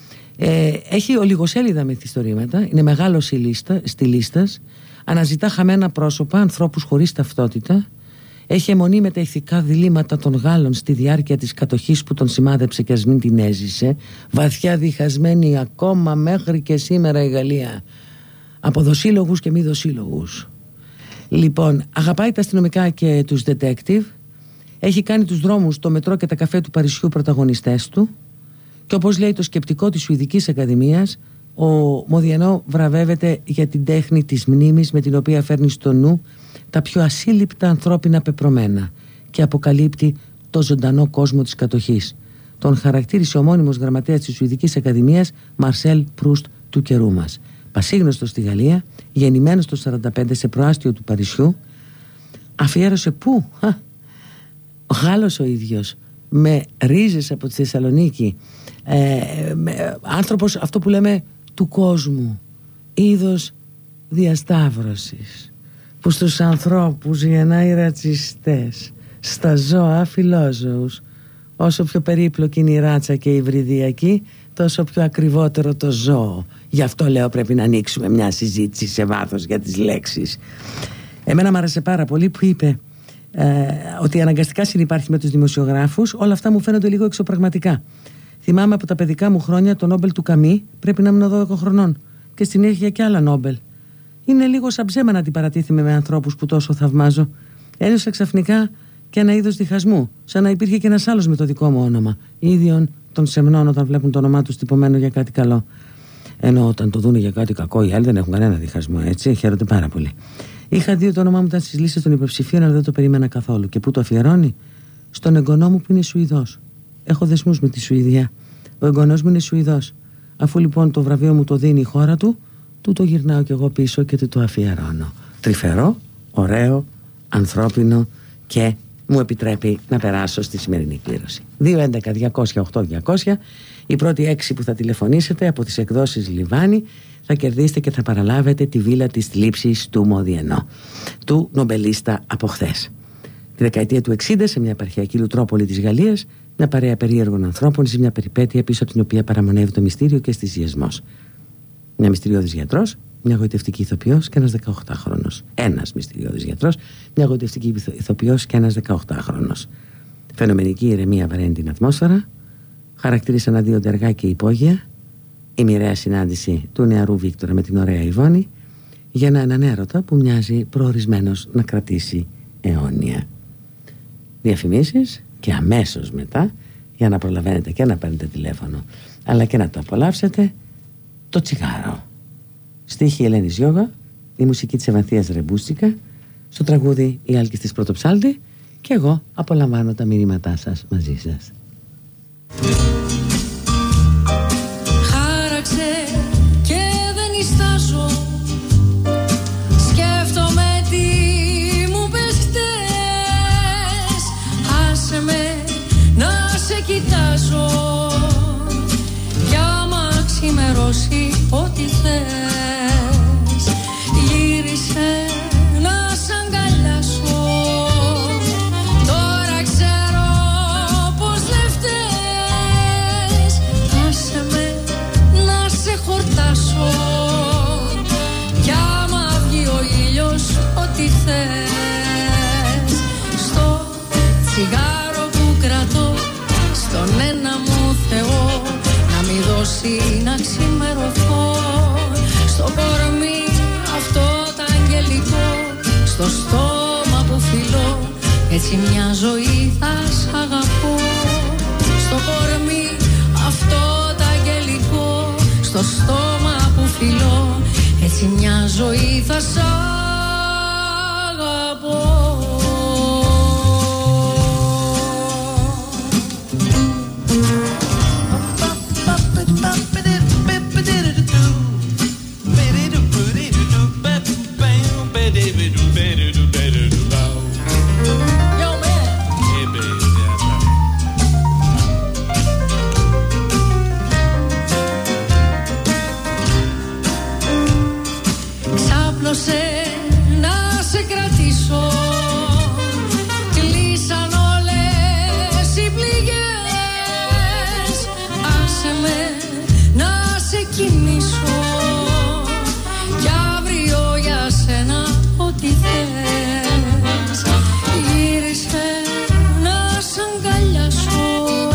Ε, έχει ολιγοσέλιδα μυθιστορήματα, είναι μεγάλος στιλίστας, αναζητά χαμένα πρόσωπα, ανθρώπους χωρίς ταυτότητα, έχει αιμονή με τα ηθικά διλήμματα των Γάλλων στη διάρκεια της κατοχής που τον σημάδεψε και ας μην την έζησε, βαθιά διχασμένη ακόμα μέχρι και σήμερα η Γαλλία από δοσύλλογους και μη δοσύλλογους. Λοιπόν, αγαπάει τα αστυνομικά και τους detective, έχει κάνει τους δρόμους, το μετρό και τα καφέ του Παρισιού πρωταγωνιστές του. Και όπως λέει το σκεπτικό της Σουηδικής Ακαδημίας, ο Μοδιανό βραβεύεται για την τέχνη της μνήμης με την οποία φέρνει στο νου τα πιο ασύλληπτα ανθρώπινα πεπρωμένα και αποκαλύπτει το ζωντανό κόσμο της κατοχής. Τον χαρακτήρισε ο μόνιμος γραμματέας της Σουηδικής Ακαδημίας Μαρσέλ Προύστ του καιρού μας. Πασίγνωστος στη Γαλλία, γεννημένος το σαράντα πέντε σε προάστιο του Παρισιού, αφιέρωσε πού? Ο Γάλλος ο ίδιος, με ρίζες από τη Θεσσαλονίκη, ε, με, άνθρωπος, αυτό που λέμε, του κόσμου, είδος διασταύρωσης, που στους ανθρώπους γεννάει ρατσιστές, στα ζώα φιλόζωους. Όσο πιο περίπλοκη είναι η ράτσα και η υβριδιακή, τόσο πιο ακριβότερο το ζώο. Γι' αυτό λέω πρέπει να ανοίξουμε μια συζήτηση σε βάθος για τις λέξεις. Εμένα μου άρεσε πάρα πολύ που είπε Ε, ότι αναγκαστικά συνυπάρχει με τους δημοσιογράφους. Όλα αυτά μου φαίνονται λίγο εξωπραγματικά. Θυμάμαι από τα παιδικά μου χρόνια το Νόμπελ του Καμί, πρέπει να ήμουν δώδεκα χρονών, και στην συνέχεια και άλλα Νόμπελ. Είναι λίγο σαν ψέμα να αντιπαρατήθημε με ανθρώπους που τόσο θαυμάζω. Ένιωσα ξαφνικά και ένα είδος διχασμού, σαν να υπήρχε και ένας άλλος με το δικό μου όνομα, ίδιον των σεμνών όταν βλέπουν το όνομά του τυπωμένο για κάτι καλό. Ενώ όταν το δούνε για κάτι κακό, οι άλλοι δεν έχουν κανένα διχασμό, έτσι, χαίρονται πάρα πολύ. Είχα δει το όνομά μου ήταν στις λίστες των υποψηφίων, αλλά δεν το περίμενα καθόλου. Και πού το αφιερώνει? Στον εγγονό μου που είναι Σουηδός. Έχω δεσμούς με τη Σουηδία. Ο εγγονός μου είναι Σουηδός. Αφού λοιπόν το βραβείο μου το δίνει η χώρα του, του το γυρνάω κι εγώ πίσω και του το αφιερώνω. Τρυφερό, ωραίο, ανθρώπινο και μου επιτρέπει να περάσω στη σημερινή κλήρωση. δύο έντεκα διακόσια οκτώ διακόσια. Οι πρώτοι έξι που θα τηλεφωνήσετε από τις εκδόσεις Λιβάνι θα κερδίσετε και θα παραλάβετε τη βίλα της θλίψης του Μοδιανό, του νομπελίστα από χθες. Τη δεκαετία του εξήντα, σε μια επαρχιακή λουτρόπολη της Γαλλίας, μια παρέα περίεργων ανθρώπων ζει μια περιπέτεια πίσω από την οποία παραμονεύει το μυστήριο και αισθησιασμός. Μια μυστηριώδης γιατρός, μια γοητευτική ηθοποιός και ένας δεκαοκτάχρονος. Ένας μυστηριώδης γιατρός, μια γοητευτική ηθοποιός και ένας δεκαοκτάχρονος. Φαινομενική ηρεμία βαραίνει την ατμόσφαιρα, χαρακτήρισαν αδίοντα αργά και υπόγεια. Η μοιραία συνάντηση του νεαρού Βίκτορα με την ωραία Ιβόνη για έναν έρωτα που μοιάζει προορισμένος να κρατήσει αιώνια. Διαφημίσεις και αμέσως μετά, για να προλαβαίνετε και να παίρνετε τηλέφωνο αλλά και να το απολαύσετε, το τσιγάρο. Στίχη Ελένης Γιώγα, η μουσική της Ευανθίας Ρεμπούστικα, στο τραγούδι η Άλκης της Πρωτοψάλτη, και εγώ απολαμβάνω τα μηνύματά σας μαζί σας. Και δεν ιστάζω, σκέφτομαι τι μου πες χτες. Άσε με να σε κοιτάζω, κι άμα ξημερώσει ό,τι θες, γύρισε να σ' αγκαλιάσω. Τώρα ξέρω πως δεν φταίς. Άσε με να σε χορτάσω, κι άμα βγει ο ήλιος ό,τι θες. κορμί αυτό το αγγελικό, στο στόμα που φιλώ, έτσι μια ζωή θα σ' αγαπώ. Στο κορμί αυτό το αγγελικό, στο στόμα που φιλώ, έτσι μια ζωή θα σ' αγαπώ. Ξάπλωσε να σε κρατήσω, κλείσαν όλες οι πληγές, άσε με να σε κοιμήσω κι αύριο για σένα ό,τι θες. Γύρισε να σ' αγκαλιάσω,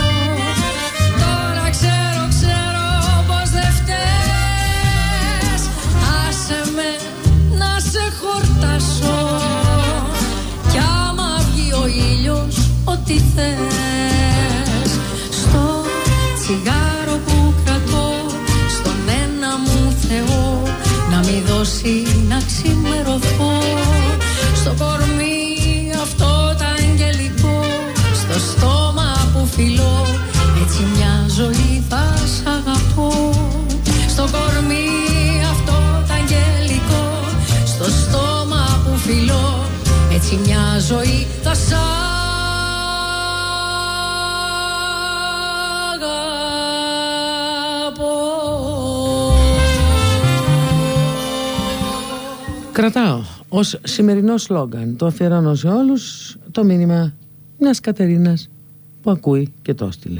τώρα ξέρω, ξέρω πως δεν φταίς. Άσε με να σε χορτάσω κι άμα βγει ο ήλιος ό,τι θες. Στο τσιγάρο που κρατώ, στον ένα μου Θεό, να μη δώσει να ξημερωθώ. Στο κορμί αυτό το αγγελικό, στο στόμα που φιλώ, έτσι μια ζωή θα σ' αγαπώ. Στο κορμί αυτό το αγγελικό, στο στόμα που φιλώ, έτσι μια ζωή θα σ' αγαπώ. Κρατάω ως σημερινό σλόγγαν, το αφιερώνω σε όλους, το μήνυμα μιας Κατερίνας που ακούει και το έστειλε.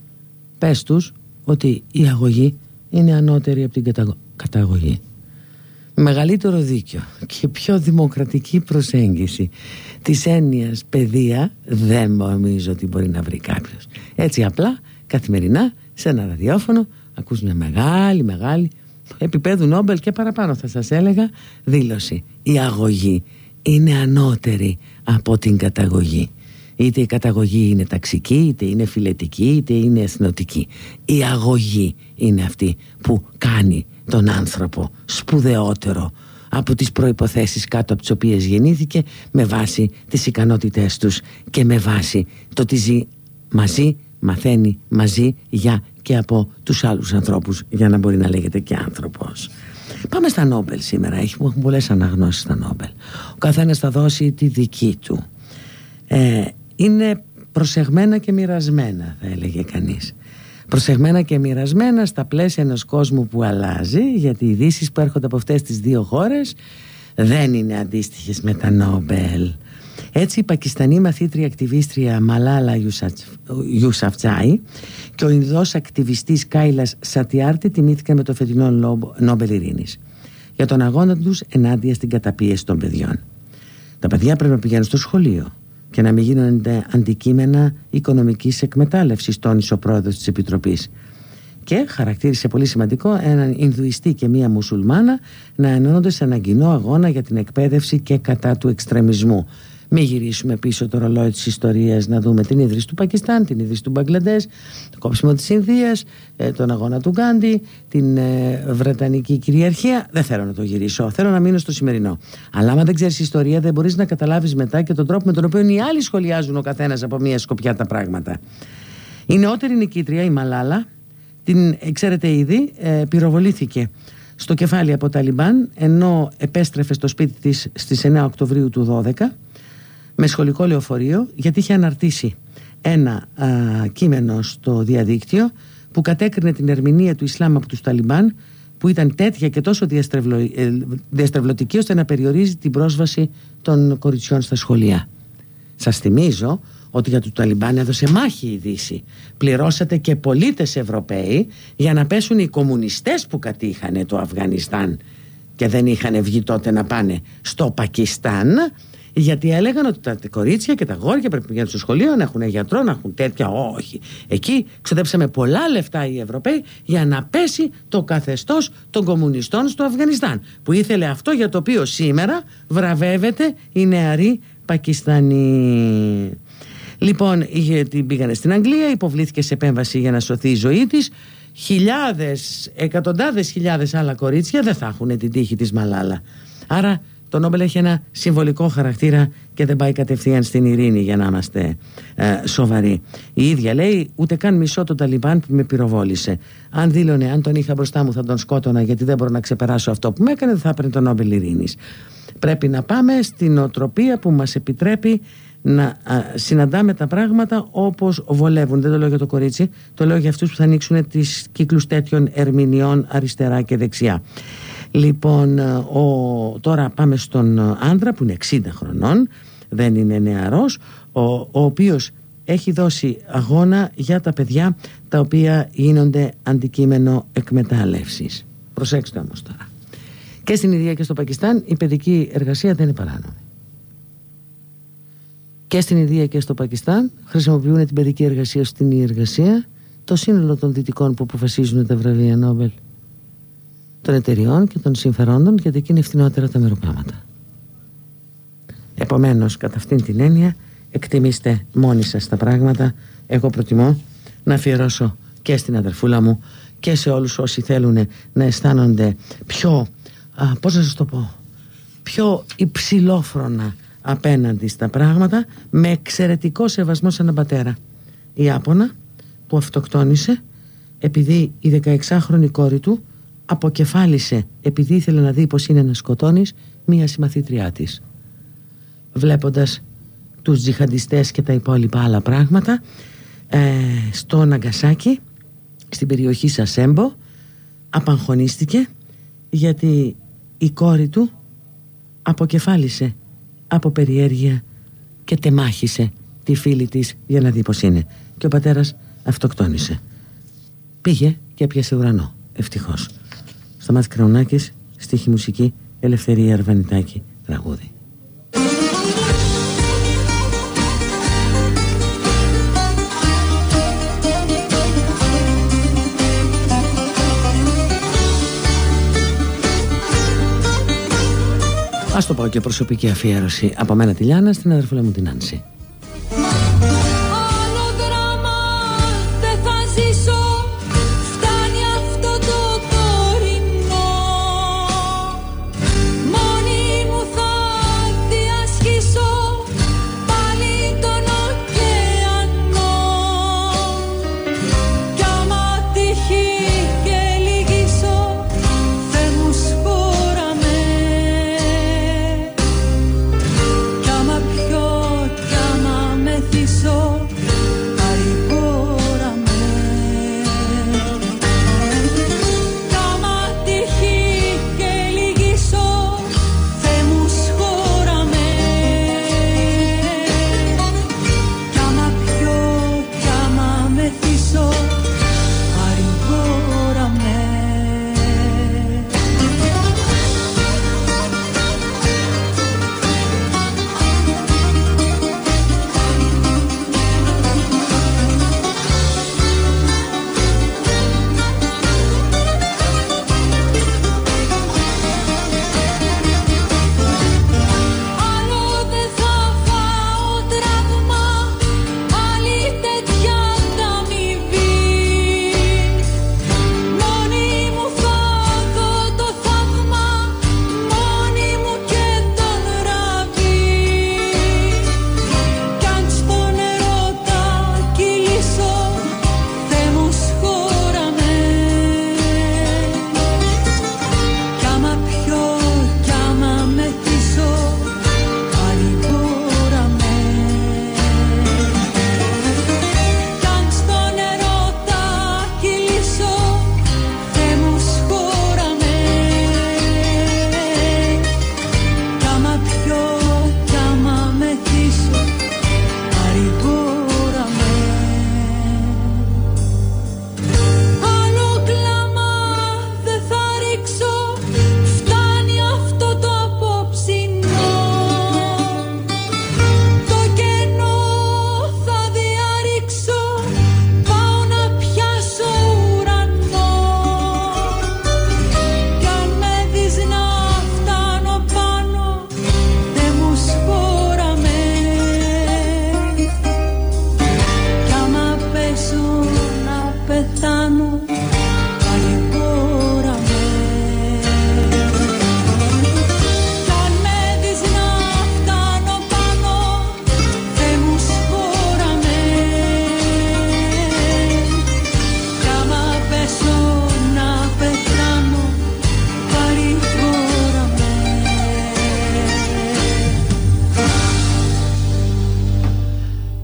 Πες τους ότι η αγωγή είναι ανώτερη από την καταγω... καταγωγή. Μεγαλύτερο δίκιο και πιο δημοκρατική προσέγγιση της έννοιας παιδεία δεν νομίζω ότι μπορεί να βρει κάποιος. Έτσι απλά καθημερινά σε ένα ραδιόφωνο ακούς μια μεγάλη μεγάλη επίπεδου Νόμπελ και παραπάνω θα σας έλεγα δήλωση. Η αγωγή είναι ανώτερη από την καταγωγή. Είτε η καταγωγή είναι ταξική, είτε είναι φιλετική, είτε είναι εθνοτική. Η αγωγή είναι αυτή που κάνει τον άνθρωπο σπουδαιότερο από τις προϋποθέσεις κάτω από τις οποίες γεννήθηκε, με βάση τις ικανότητές τους και με βάση το ότι ζει μαζί, μαθαίνει μαζί για και από τους άλλους ανθρώπους, για να μπορεί να λέγεται και άνθρωπος. Πάμε στα Νόμπελ σήμερα. Έχουν πολλές αναγνώσεις στα Νόμπελ. Ο καθένας θα δώσει τη δική του. Ε, είναι προσεγμένα και μοιρασμένα, θα έλεγε κανείς. Προσεγμένα και μοιρασμένα στα πλαίσια ενός κόσμου που αλλάζει, γιατί οι ειδήσεις που έρχονται από αυτές τις δύο χώρες δεν είναι αντίστοιχες με τα Νόμπελ. Έτσι η Πακιστανή μαθήτρια ακτιβίστρια Μαλάλα Ιουσαφτζάι και ο Ινδός ακτιβιστής Κάιλας Σατιάρτη τιμήθηκαν με το φετινό Νόμπελ Ειρήνης για τον αγώνα τους ενάντια στην καταπίεση των παιδιών. Τα παιδιά πρέπει να πηγαίνουν στο σχολείο και να μην γίνονται αντικείμενα οικονομικής εκμετάλλευσης, τόνισε ο πρόεδρος της Επιτροπής. Και χαρακτήρισε πολύ σημαντικό έναν Ινδουιστή και μία Μουσουλμάνα να ενώνονται σε έναν κοινό αγώνα για την εκπαίδευση και κατά του εξτρεμισμού. Μην γυρίσουμε πίσω το ρολόι της ιστορίας να δούμε την ίδρυση του Πακιστάν, την ίδρυση του Μπαγκλαντές, το κόψιμο της Ινδίας, τον αγώνα του Γκάντι, την Βρετανική κυριαρχία. Δεν θέλω να το γυρίσω, θέλω να μείνω στο σημερινό. Αλλά άμα δεν ξέρεις ιστορία, δεν μπορείς να καταλάβεις μετά και τον τρόπο με τον οποίο οι άλλοι σχολιάζουν ο καθένας από μία σκοπιά τα πράγματα. Η νεότερη νικήτρια, η Μαλάλα, την ξέρετε ήδη, ε, πυροβολήθηκε στο κεφάλι από Ταλιμπάν ενώ επέστρεφε στο σπίτι της στις εννέα Οκτωβρίου του δώδεκα με σχολικό λεωφορείο, γιατί είχε αναρτήσει ένα α, κείμενο στο διαδίκτυο που κατέκρινε την ερμηνεία του Ισλάμ από τους Ταλιμπάν, που ήταν τέτοια και τόσο διαστρεβλω, ε, διαστρεβλωτική ώστε να περιορίζει την πρόσβαση των κοριτσιών στα σχολεία. Σας θυμίζω ότι για τους Ταλιμπάν έδωσε μάχη η Δύση. Πληρώσατε και πολίτες Ευρωπαίοι για να πέσουν οι κομμουνιστές που κατήχανε το Αφγανιστάν και δεν είχαν βγει τότε να πάνε στο Πακιστάν, Γιατί έλεγαν ότι τα κορίτσια και τα αγόρια πρέπει να πηγαίνουν στο σχολείο, να έχουν γιατρό, να έχουν τέτοια. Όχι. Εκεί ξοδέψαμε πολλά λεφτά οι Ευρωπαίοι για να πέσει το καθεστώς των κομμουνιστών στο Αφγανιστάν, που ήθελε αυτό για το οποίο σήμερα βραβεύεται η νεαρή Πακιστανή. Λοιπόν, την πήγανε στην Αγγλία, υποβλήθηκε σε επέμβαση για να σωθεί η ζωή της. Χιλιάδες, εκατοντάδες χιλιάδες άλλα κορίτσια δεν θα έχουν την τύχη της Μαλάλα. Άρα το Νόμπελ έχει ένα συμβολικό χαρακτήρα και δεν πάει κατευθείαν στην ειρήνη, για να είμαστε ε, σοβαροί. Η ίδια λέει, ούτε καν μισό τον Ταλιμπάν που με πυροβόλησε. Αν δήλωνε, αν τον είχα μπροστά μου θα τον σκότωνα, γιατί δεν μπορώ να ξεπεράσω αυτό που με έκανε, δεν θα έπαιρνε το Νόμπελ Ειρήνης. Πρέπει να πάμε στην οτροπία που μας επιτρέπει να α, συναντάμε τα πράγματα όπως βολεύουν. Δεν το λέω για το κορίτσι, το λέω για αυτούς που θα ανοίξουν τις κύκλους τέτοιων ερμηνεών αριστερά και δεξιά. Λοιπόν, ο, τώρα πάμε στον άντρα που είναι εξήντα χρονών, δεν είναι νεαρός, ο, ο οποίος έχει δώσει αγώνα για τα παιδιά τα οποία γίνονται αντικείμενο εκμετάλλευσης. Προσέξτε όμως τώρα. Και στην Ινδία και στο Πακιστάν η παιδική εργασία δεν είναι παράνομη. Και στην Ινδία και στο Πακιστάν χρησιμοποιούν την παιδική εργασία στην εργασία το σύνολο των δυτικών που αποφασίζουν τα βραβεία Νόμπελ, των εταιριών και των συμφερόντων, γιατί εκεί είναι ευθυνότερα τα μεροπάματα. Επομένως, κατά αυτήν την έννοια, εκτιμήστε μόνοι σας τα πράγματα. Εγώ προτιμώ να αφιερώσω και στην αδερφούλα μου και σε όλους όσοι θέλουν να αισθάνονται πιο, α, πώς να σας το πω, πιο υψηλόφρονα απέναντι στα πράγματα, με εξαιρετικό σεβασμό σε έναν πατέρα Ιάπωνα που αυτοκτόνησε επειδή η δεκαεξάχρονη κόρη του αποκεφάλισε, επειδή ήθελε να δει πως είναι να σκοτώνεις μία συμμαθήτριά της. Βλέποντας τους τζιχαντιστές και τα υπόλοιπα άλλα πράγματα ε, στο Ναγκασάκι, στην περιοχή Σασέμπο, απαγχωνίστηκε γιατί η κόρη του αποκεφάλισε από περιέργεια και τεμάχισε τη φίλη της για να δει πως είναι, και ο πατέρας αυτοκτόνησε. Πήγε και έπιασε ουρανό, ευτυχώς. Σταμάτης Κραουνάκης, στίχη μουσική, Ελευθερία Αρβανιτάκη, τραγούδι. Ας το πω και προσωπική αφιέρωση από μένα τη Λιάννα στην αδερφούλα μου την Άνση. Κι άμα πιο κι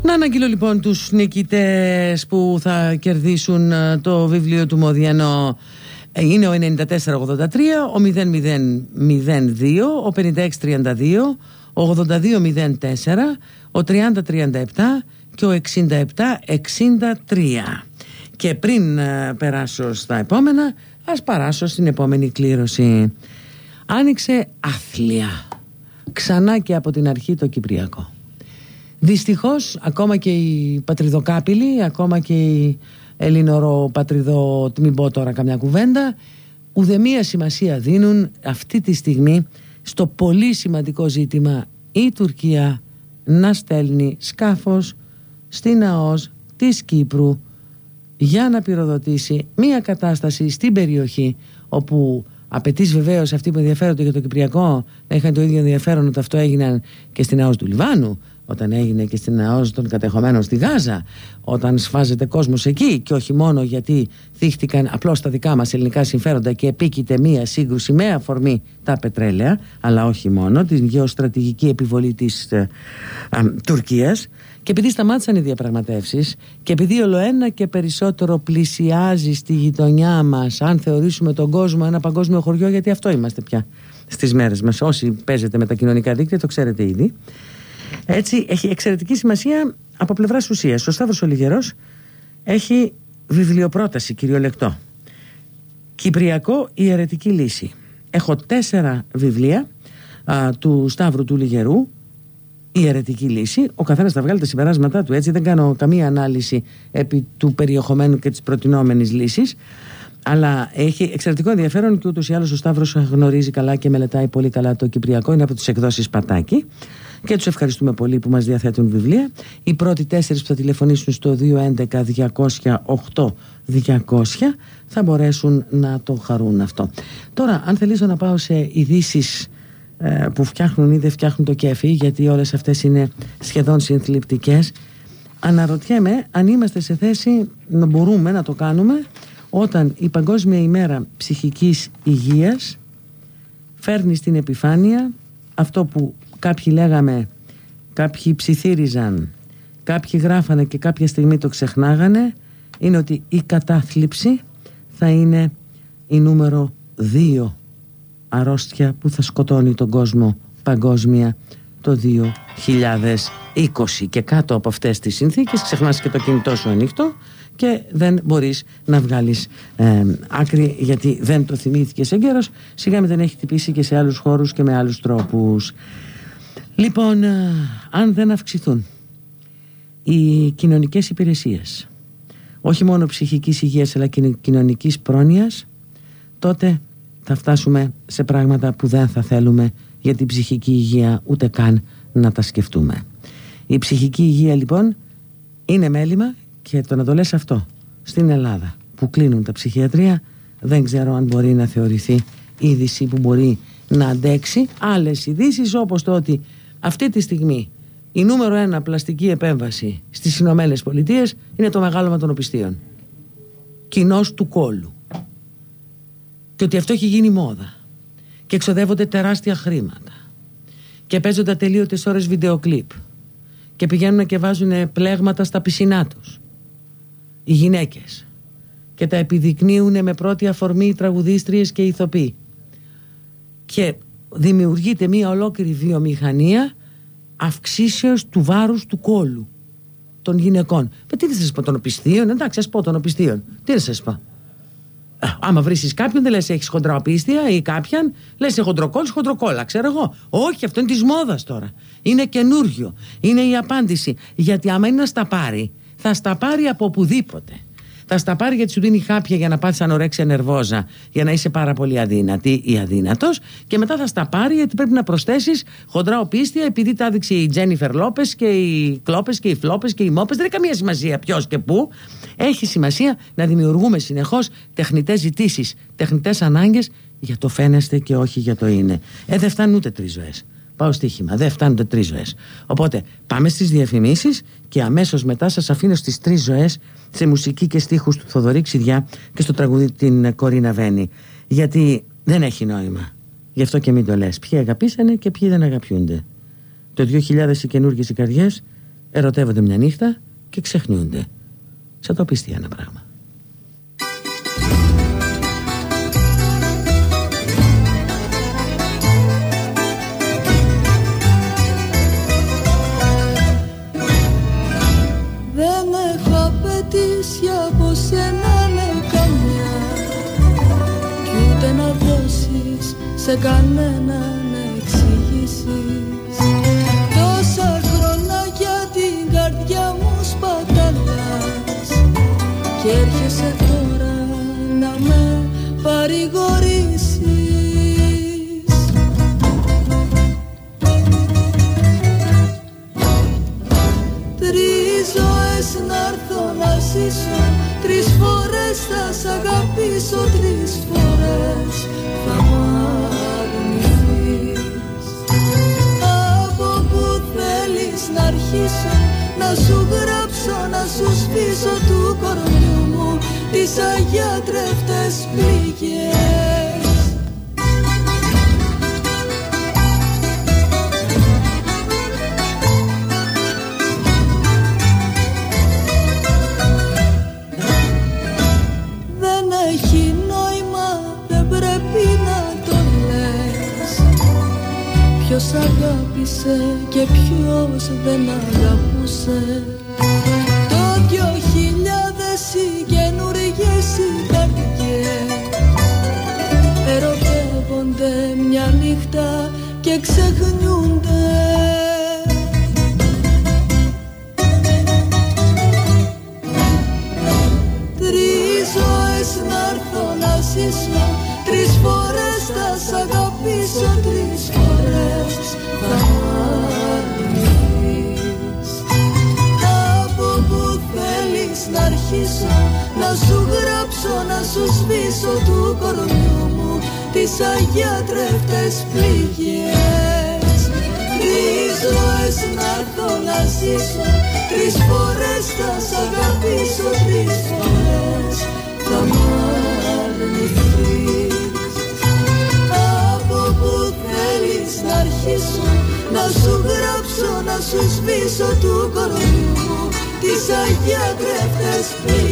Να αναγγείλω λοιπόν τους νικητές που θα κερδίσουν το βιβλίο του Μοδιανό. Είναι ο ενενήντα τέσσερα ογδόντα τρία, ο μηδέν μηδέν μηδέν δύο, ο πενήντα έξι τριάντα δύο, ο ογδόντα δύο μηδέν τέσσερα, ο τριάντα τριάντα επτά και ο εξήντα επτά εξήντα τρία. Και πριν uh, περάσω στα επόμενα, ας παράσω στην επόμενη κλήρωση. Άνοιξε άθλια ξανά και από την αρχή το Κυπριακό. Δυστυχώς ακόμα και οι πατριδοκάπηλοι, ακόμα και οι ελληνορο-πατριδο, μην πω τώρα καμιά κουβέντα, ουδέμια σημασία δίνουν αυτή τη στιγμή στο πολύ σημαντικό ζήτημα η Τουρκία να στέλνει σκάφος στην ΑΟΣ της Κύπρου για να πυροδοτήσει μια κατάσταση στην περιοχή, όπου απαιτείς βεβαίως αυτοί που ενδιαφέρονται για το Κυπριακό να είχαν το ίδιο ενδιαφέρον ότι αυτό έγιναν και στην ΑΟΣ του Λιβάνου, όταν έγινε και στην ΑΟΣ των κατεχομένων στη Γάζα, όταν σφάζεται κόσμος εκεί, και όχι μόνο γιατί θύχτηκαν απλώς τα δικά μας ελληνικά συμφέροντα και επίκειται μία σύγκρουση με αφορμή τα πετρέλαια, αλλά όχι μόνο, την γεωστρατηγική επιβολή της ε, ε, Τουρκίας. Και επειδή σταμάτησαν οι διαπραγματεύσεις και επειδή ολοένα και περισσότερο πλησιάζει στη γειτονιά μας, αν θεωρήσουμε τον κόσμο ένα παγκόσμιο χωριό, γιατί αυτό είμαστε πια στις μέρες μας, όσοι παίζετε με τα κοινωνικά δίκτυα το ξέρετε ήδη, έτσι έχει εξαιρετική σημασία από πλευράς ουσίας. Ο Σταύρος ο Λιγερός έχει βιβλιοπρόταση κυριολεκτό, Κυπριακό, η αιρετική λύση. Έχω τέσσερα βιβλία α, του Σταύρου του Λιγερού, η αιρετική λύση. Ο καθένας θα βγάλει τα συμπεράσματά του, έτσι δεν κάνω καμία ανάλυση επί του περιεχομένου και της προτινόμενης λύσης, αλλά έχει εξαιρετικό ενδιαφέρον και ούτως ή άλλως ο Σταύρος γνωρίζει καλά και μελετάει πολύ καλά το Κυπριακό. Είναι από τις εκδόσεις Πατάκη και τους ευχαριστούμε πολύ που μας διαθέτουν βιβλία. Οι πρώτοι τέσσερις που θα τηλεφωνήσουν στο δύο έντεκα διακόσια οκτώ διακόσια θα μπορέσουν να το χαρούν αυτό. Τώρα, αν θελήσω να πάω σε ειδήσεις ε, που φτιάχνουν ή δεν φτιάχνουν το κέφι, γιατί όλες αυτές είναι σχεδόν συνθλιπτικές, αναρωτιέμαι αν είμαστε σε θέση να μπορούμε να το κάνουμε όταν η Παγκόσμια ημέρα ψυχικής υγείας φέρνει στην επιφάνεια αυτό που κάποιοι λέγαμε, κάποιοι ψιθύριζαν, κάποιοι γράφανε και κάποια στιγμή το ξεχνάγανε, είναι ότι η κατάθλιψη θα είναι η νούμερο δύο αρρώστια που θα σκοτώνει τον κόσμο παγκόσμια το δύο χιλιάδες είκοσι. Και κάτω από αυτές τις συνθήκες ξεχνάς και το κινητό σου ανοιχτό και δεν μπορείς να βγάλεις ε, άκρη, γιατί δεν το θυμήθηκες εγκαίρως, σιγά με δεν έχει χτυπήσει και σε άλλους χώρους και με άλλους τρόπους. Λοιπόν, ε, αν δεν αυξηθούν οι κοινωνικές υπηρεσίες, όχι μόνο ψυχικής υγείας αλλά και κοινωνικής πρόνοιας, τότε θα φτάσουμε σε πράγματα που δεν θα θέλουμε για την ψυχική υγεία ούτε καν να τα σκεφτούμε. Η ψυχική υγεία λοιπόν είναι μέλημα, και το να το λες αυτό στην Ελλάδα που κλείνουν τα ψυχιατρία, δεν ξέρω αν μπορεί να θεωρηθεί είδηση που μπορεί να αντέξει άλλες ειδήσεις, όπως το ότι αυτή τη στιγμή η νούμερο ένα πλαστική επέμβαση στις Ηνωμένες Πολιτείες είναι το μεγάλωμα των οπισθίων, κοινός του κόλου, και ότι αυτό έχει γίνει μόδα και εξοδεύονται τεράστια χρήματα και παίζονται ατελείωτες ώρες βιντεοκλίπ και πηγαίνουν και βάζουν πλέγματα στα πισινά τους οι γυναίκες και τα επιδεικνύουν με πρώτη αφορμή οι τραγουδίστριες και οι ηθοποιοί, και δημιουργείται μια ολόκληρη βιομηχανία αυξήσεως του βάρους του κόλου των γυναικών. Μα τι να σας πω των οπισθίων, εντάξει ας πω των οπισθίων, τι να σας πω. Άμα βρίσκεις κάποιον δεν λες έχεις χοντραοπίστια, ή κάποιαν λες έχει χοντροκόλλη, χοντροκόλλα, ξέρω εγώ. Όχι, αυτό είναι της μόδας τώρα. Είναι καινούργιο. Είναι η απάντηση. Γιατί άμα είναι να στα πάρει, θα στα πάρει από οπουδήποτε. Θα στα πάρει γιατί σου δίνει χάπια για να πάθεις ανορέξια νερβόζα, για να είσαι πάρα πολύ αδύνατη ή αδύνατος, και μετά θα στα πάρει γιατί πρέπει να προσθέσεις χοντραοπίστια επειδή τα έδειξε η Τζένιφερ Λόπες και οι Κλόπες και οι Φλόπες και οι Μόπες. Δεν έχει καμία σημασία ποιος και πού. Έχει σημασία να δημιουργούμε συνεχώς τεχνητές ζητήσεις, τεχνητές ανάγκες για το φαίνεστε και όχι για το είναι. Ε, δεν φτάνουν ούτε τρεις ζωές. Πάω στοίχημα, δεν φτάνουν ούτε τρεις ζωές. Οπότε πάμε στις διαφημίσεις και αμέσως μετά σας αφήνω στις τρεις ζωές, σε μουσική και στίχους του Θοδωρή Ξηδιά και στο τραγούδι την Κορίνα Βένη. Γιατί δεν έχει νόημα. Γι' αυτό και μην το λες. Ποιοι αγαπήσανε και ποιοι δεν αγαπιούνται. Το δύο χιλιάδες οι καινούργιες οι καρδιές ερωτεύονται μια νύχτα και ξεχνιούνται. Θα το πιστεί ένα πράγμα. Δεν έχω απαιτήσει από σένα ναι καμιά, κι ούτε να δώσεις σε κανέναν εξηγήσεις. Τόσα χρόνια για την καρδιά μου σπαταλάς και έρχεσαι τώρα να με παρηγορήσεις. Τρεις ζωές να'ρθω να ζήσω, τρεις φορές θα σ' αγαπήσω, τρεις φορές θα μ' αρνηθείς. Από που θέλεις να αρχίσω, να σου γράψω, να σου σβήσω του κορμιού μου τις αγιάτρευτες πληγές. Δεν έχει νόημα, δεν πρέπει να το λες. Ποιος αγάπησε και ποιος δεν αγαπούσε. Το δυο χιλιάδες οι καινούργιες οι καρδιές ερωτεύονται μια νύχτα και ξεχνιούνται. Τρεις ζωές να'ρθω να ζήσω, τρεις φορές θα σ' αγαπήσω, τρεις φορές θα μ' αρνηθείς. Από που θέλεις να αρχίσω, να σου γράψω, να σου σβήσω του κορμιού μου τις αγιάτρευτες πληγές. Τρεις ζωές να'ρθω να ζήσω, τρεις φορές θα σ' αγαπήσω, τρεις φορές θα μ' αρνηθείς. Από που θέλεις να αρχίσω, να σου γράψω, να σου σβήσω του κορμιού μου τις αγιάτρευτες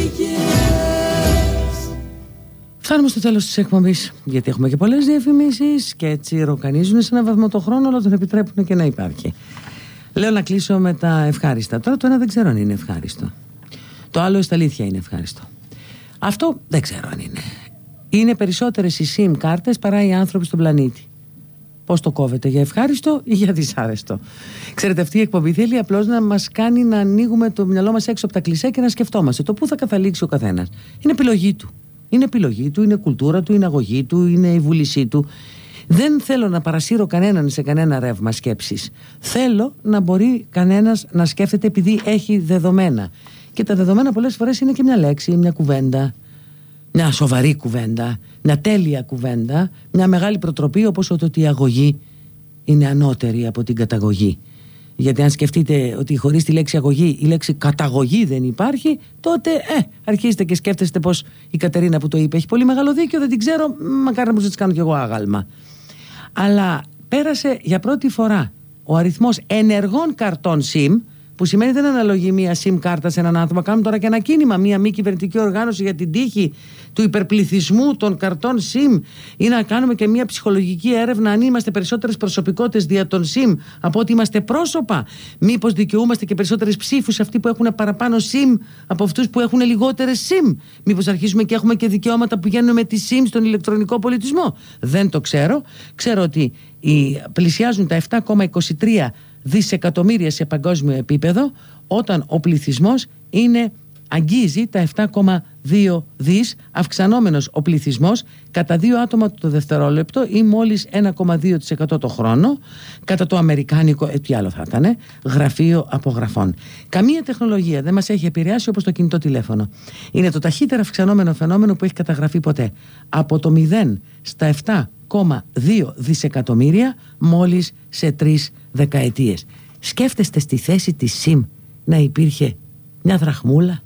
πληγές. Φτάνουμε στο τέλος της εκπομπής, γιατί έχουμε και πολλές διαφημίσεις και έτσι ροκανίζουν σε έναν βαθμό το χρόνο, αλλά τον επιτρέπουν και να υπάρχει. Λέω να κλείσω με τα ευχάριστα. Τώρα το ένα δεν ξέρω αν είναι ευχάριστο. Το άλλο στα αλήθεια είναι ευχάριστο. Αυτό δεν ξέρω αν είναι. Είναι περισσότερες οι SIM κάρτες παρά οι άνθρωποι στον πλανήτη. Πώς το κόβετε, για ευχάριστο ή για δυσάρεστο? Ξέρετε, αυτή η εκπομπή θέλει απλώς να μας κάνει να ανοίγουμε το μυαλό μας έξω από τα κλισέ και να σκεφτόμαστε το πού θα καταλήξει ο καθένας. Είναι επιλογή του. Είναι επιλογή του, είναι κουλτούρα του, είναι αγωγή του, είναι η βούλησή του. Δεν θέλω να παρασύρω κανέναν σε κανένα ρεύμα σκέψης. Θέλω να μπορεί κανένας να σκέφτεται επειδή έχει δεδομένα. Και τα δεδομένα πολλές φορές είναι και μια λέξη, μια κουβέντα, μια σοβαρή κουβέντα, μια τέλεια κουβέντα, μια μεγάλη προτροπή, όπως ότι η αγωγή είναι ανώτερη από την καταγωγή. Γιατί αν σκεφτείτε ότι χωρίς τη λέξη αγωγή η λέξη καταγωγή δεν υπάρχει, τότε ε, αρχίζετε και σκέφτεστε πως η Κατερίνα που το είπε έχει πολύ μεγάλο δίκιο, δεν την ξέρω, μακάρι να μπορούσα να της κάνω κι εγώ άγαλμα. Αλλά πέρασε για πρώτη φορά ο αριθμός ενεργών καρτών SIM, που σημαίνει δεν αναλογεί μία SIM κάρτα σε έναν άνθρωπο. Κάνουμε τώρα και ένα κίνημα, μία μη κυβερνητική οργάνωση για την τύχη του υπερπληθυσμού των καρτών SIM, ή να κάνουμε και μία ψυχολογική έρευνα αν είμαστε περισσότερες προσωπικότητες δια των SIM από ότι είμαστε πρόσωπα. Μήπως δικαιούμαστε και περισσότερες ψήφους αυτοί που έχουν παραπάνω SIM από αυτούς που έχουν λιγότερες SIM? Μήπως αρχίσουμε και έχουμε και δικαιώματα που βγαίνουν με τη SIM στον ηλεκτρονικό πολιτισμό? Δεν το ξέρω. Ξέρω ότι πλησιάζουν τα επτά κόμμα είκοσι τρία δισεκατομμύρια σε παγκόσμιο επίπεδο, όταν ο πληθυσμός είναι, αγγίζει τα επτά κόμμα δύο δις, αυξανόμενος ο πληθυσμός κατά δύο άτομα το δευτερόλεπτο ή μόλις ένα κόμμα δύο τοις εκατό το χρόνο, κατά το αμερικάνικο, ε, τι άλλο θα ήταν, γραφείο απογραφών. Καμία τεχνολογία δεν μας έχει επηρεάσει όπως το κινητό τηλέφωνο. Είναι το ταχύτερα αυξανόμενο φαινόμενο που έχει καταγραφεί ποτέ. Από το μηδέν στα επτά κόμμα δύο δισεκατομμύρια μόλις σε τρεις δεκαετίες. Σκέφτεστε στη θέση της SIM να υπήρχε μια δραχμούλα,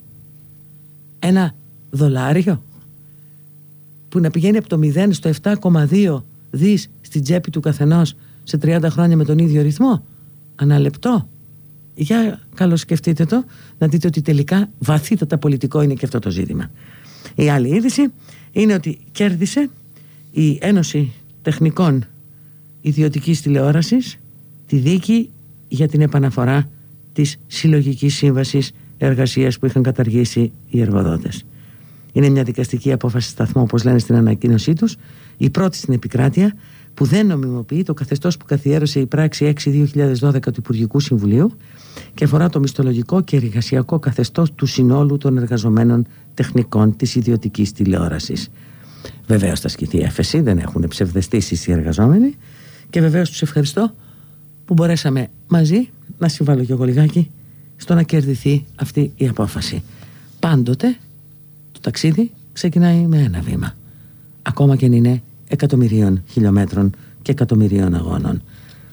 ένα δολάριο, που να πηγαίνει από το μηδέν στο επτά κόμμα δύο δις στην τσέπη του καθενός σε τριάντα χρόνια με τον ίδιο ρυθμό, ανά λεπτό? για καλοσκεφτείτε το, να δείτε ότι τελικά βαθύτατα πολιτικό είναι και αυτό το ζήτημα. Η άλλη είδηση είναι ότι κέρδισε η Ένωση Τεχνικών Ιδιωτικής Τηλεόρασης τη δίκη για την επαναφορά της συλλογικής σύμβασης εργασίας που είχαν καταργήσει οι εργοδότες. Είναι μια δικαστική απόφαση σταθμό, όπως λένε στην ανακοίνωσή τους, η πρώτη στην επικράτεια που δεν νομιμοποιεί το καθεστώς που καθιέρωσε η πράξη έξι δύο χιλιάδες δώδεκα του Υπουργικού Συμβουλίου και αφορά το μισθολογικό και εργασιακό καθεστώς του συνόλου των εργαζομένων τεχνικών της ιδιωτικής τηλεόρασης. Βεβαίως θα ασκηθεί έφεση, δεν έχουν ψευδαισθήσεις οι εργαζόμενοι και βεβαίως τους ευχαριστώ που μπορέσαμε μαζί να συμβάλλω και εγώ λιγάκι στο να κερδιθεί αυτή η απόφαση. Πάντοτε το ταξίδι ξεκινάει με ένα βήμα, ακόμα και αν είναι εκατομμυρίων χιλιόμετρων και εκατομμυρίων αγώνων.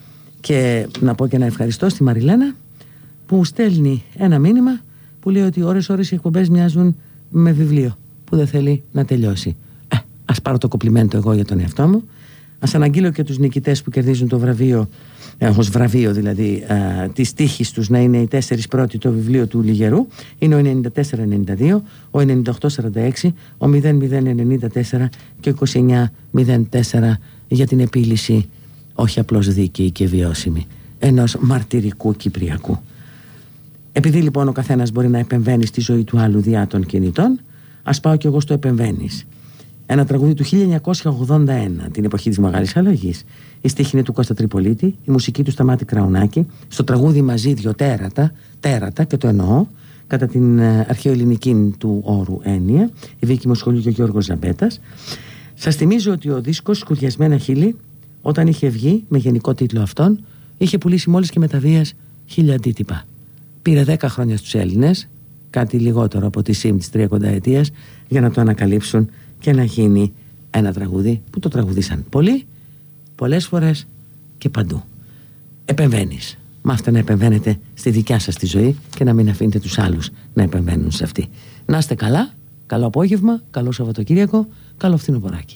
Και να πω και ένα ευχαριστώ στη Μαριλένα που στέλνει ένα μήνυμα που λέει ότι ώρες ώρες οι εκπομπές μοιάζουν με βιβλίο που δεν θέλει να τελειώσει. Ε, ας πάρω το κομπλιμέντο εγώ για τον εαυτό μου, ας αναγγείλω και τους νικητές που κερδίζουν το βραβείο, ε, ως βραβείο δηλαδή ε, της τύχης τους να είναι οι τέσσερις πρώτοι το βιβλίο του Λιγερού. Είναι ο ενενήντα τέσσερα ενενήντα δύο, ο ενενήντα οκτώ σαράντα έξι, ο μηδέν μηδέν ενενήντα τέσσερα και ο είκοσι εννιά μηδέν τέσσερα για την επίλυση όχι απλώς δίκαιη και βιώσιμη ενός μαρτυρικού Κυπριακού. Επειδή λοιπόν ο καθένας μπορεί να επεμβαίνει στη ζωή του άλλου διά των κινητών, ας πάω κι εγώ στο επεμβαίνεις. Ένα τραγούδι του χίλια εννιακόσια ογδόντα ένα, την εποχή της Μεγάλης Αλλαγής. Η στίχη είναι του Κώστα Τριπολίτη, η μουσική του Σταμάτη Κραουνάκη. Στο τραγούδι μαζί δυο τέρατα, τέρατα και το εννοώ, κατά την αρχαιοελληνική του όρου έννοια, η Βίκη Μοσχολίου και ο Γιώργος Ζαμπέτας. Σας θυμίζω ότι ο δίσκος «Σκουριασμένα χείλη», όταν είχε βγει με γενικό τίτλο αυτόν, είχε πουλήσει μόλις και μεταβίας χίλια αντίτυπα. Πήρε δέκα χρόνια στους Έλληνες, κάτι λιγότερο από τη ΣΥΜ της τριακονταετίας, για να το ανακαλύψουν και να γίνει ένα τραγούδι που το τραγουδήσαν πολλοί, πολλές φορές και παντού. Επεμβαίνεις. Μάθετε να επεμβαίνετε στη δικιά σας τη ζωή και να μην αφήνετε τους άλλους να επεμβαίνουν σε αυτή. Να είστε καλά, καλό απόγευμα, καλό Σαββατοκύριακο, καλό φθινοποράκι.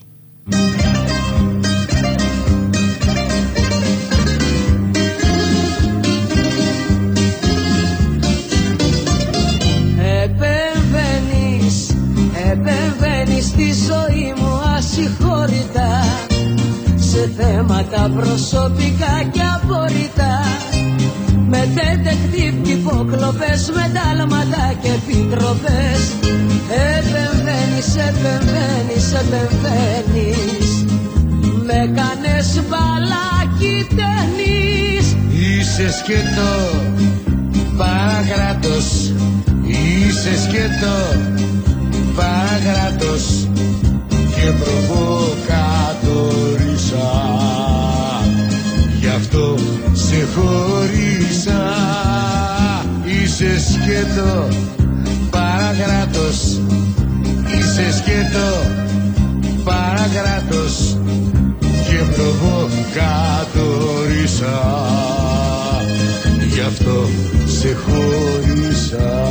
Επεμβαίνεις, επεμβαίνεις στη ζωή μου ασυγχώρητα, σε θέματα προσωπικά και απορριτά, με detective υποκλοπές, με τάλματα και επιτροπές. Επεμβαίνεις, επεμβαίνεις, επεμβαίνεις, με κάνες μπαλάκι ταινίς. Είσαι σκέτο παραγράτος, είσαι σκέτο παραγράτος και προβοκατόρισα, γι' αυτό σε χωρίσα. Είσαι σκέτο παραγράτος, είσαι σκέτο παραγράτος και προβοκατόρισα, γι' αυτό σε χωρίσα.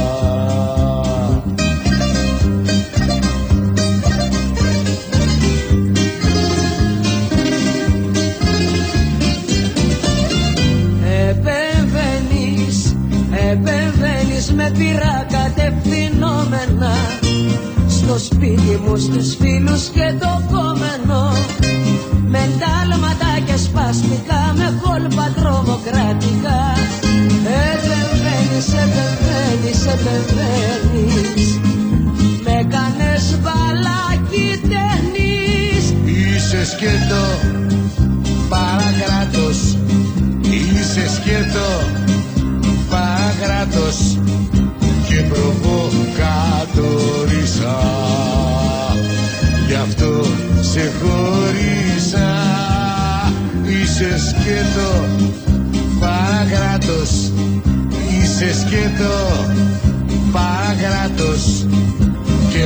Επεμβαίνεις, επεμβαίνεις με πειρά κατευθυνόμενα, στο σπίτι μου, στους φίλους και το κόμενο, με τάλματα και σπαστικά, με κόλπα τρομοκρατικά. Επεμβαίνεις, επεμβαίνεις, επεμβαίνεις, με κάνες μπαλάκι ταινίς. Είσαι σκέτο παραγράτος, είσαι σκέτο παραγράτος και προβοκατόρισα, γι' αυτό σε χωρίσα. Είσαι σκέτο παραγράτος, είσαι σκέτο παραγράτος και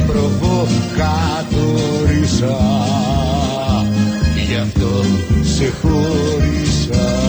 προβοκατόρισα, γι' αυτό σε χωρίσα.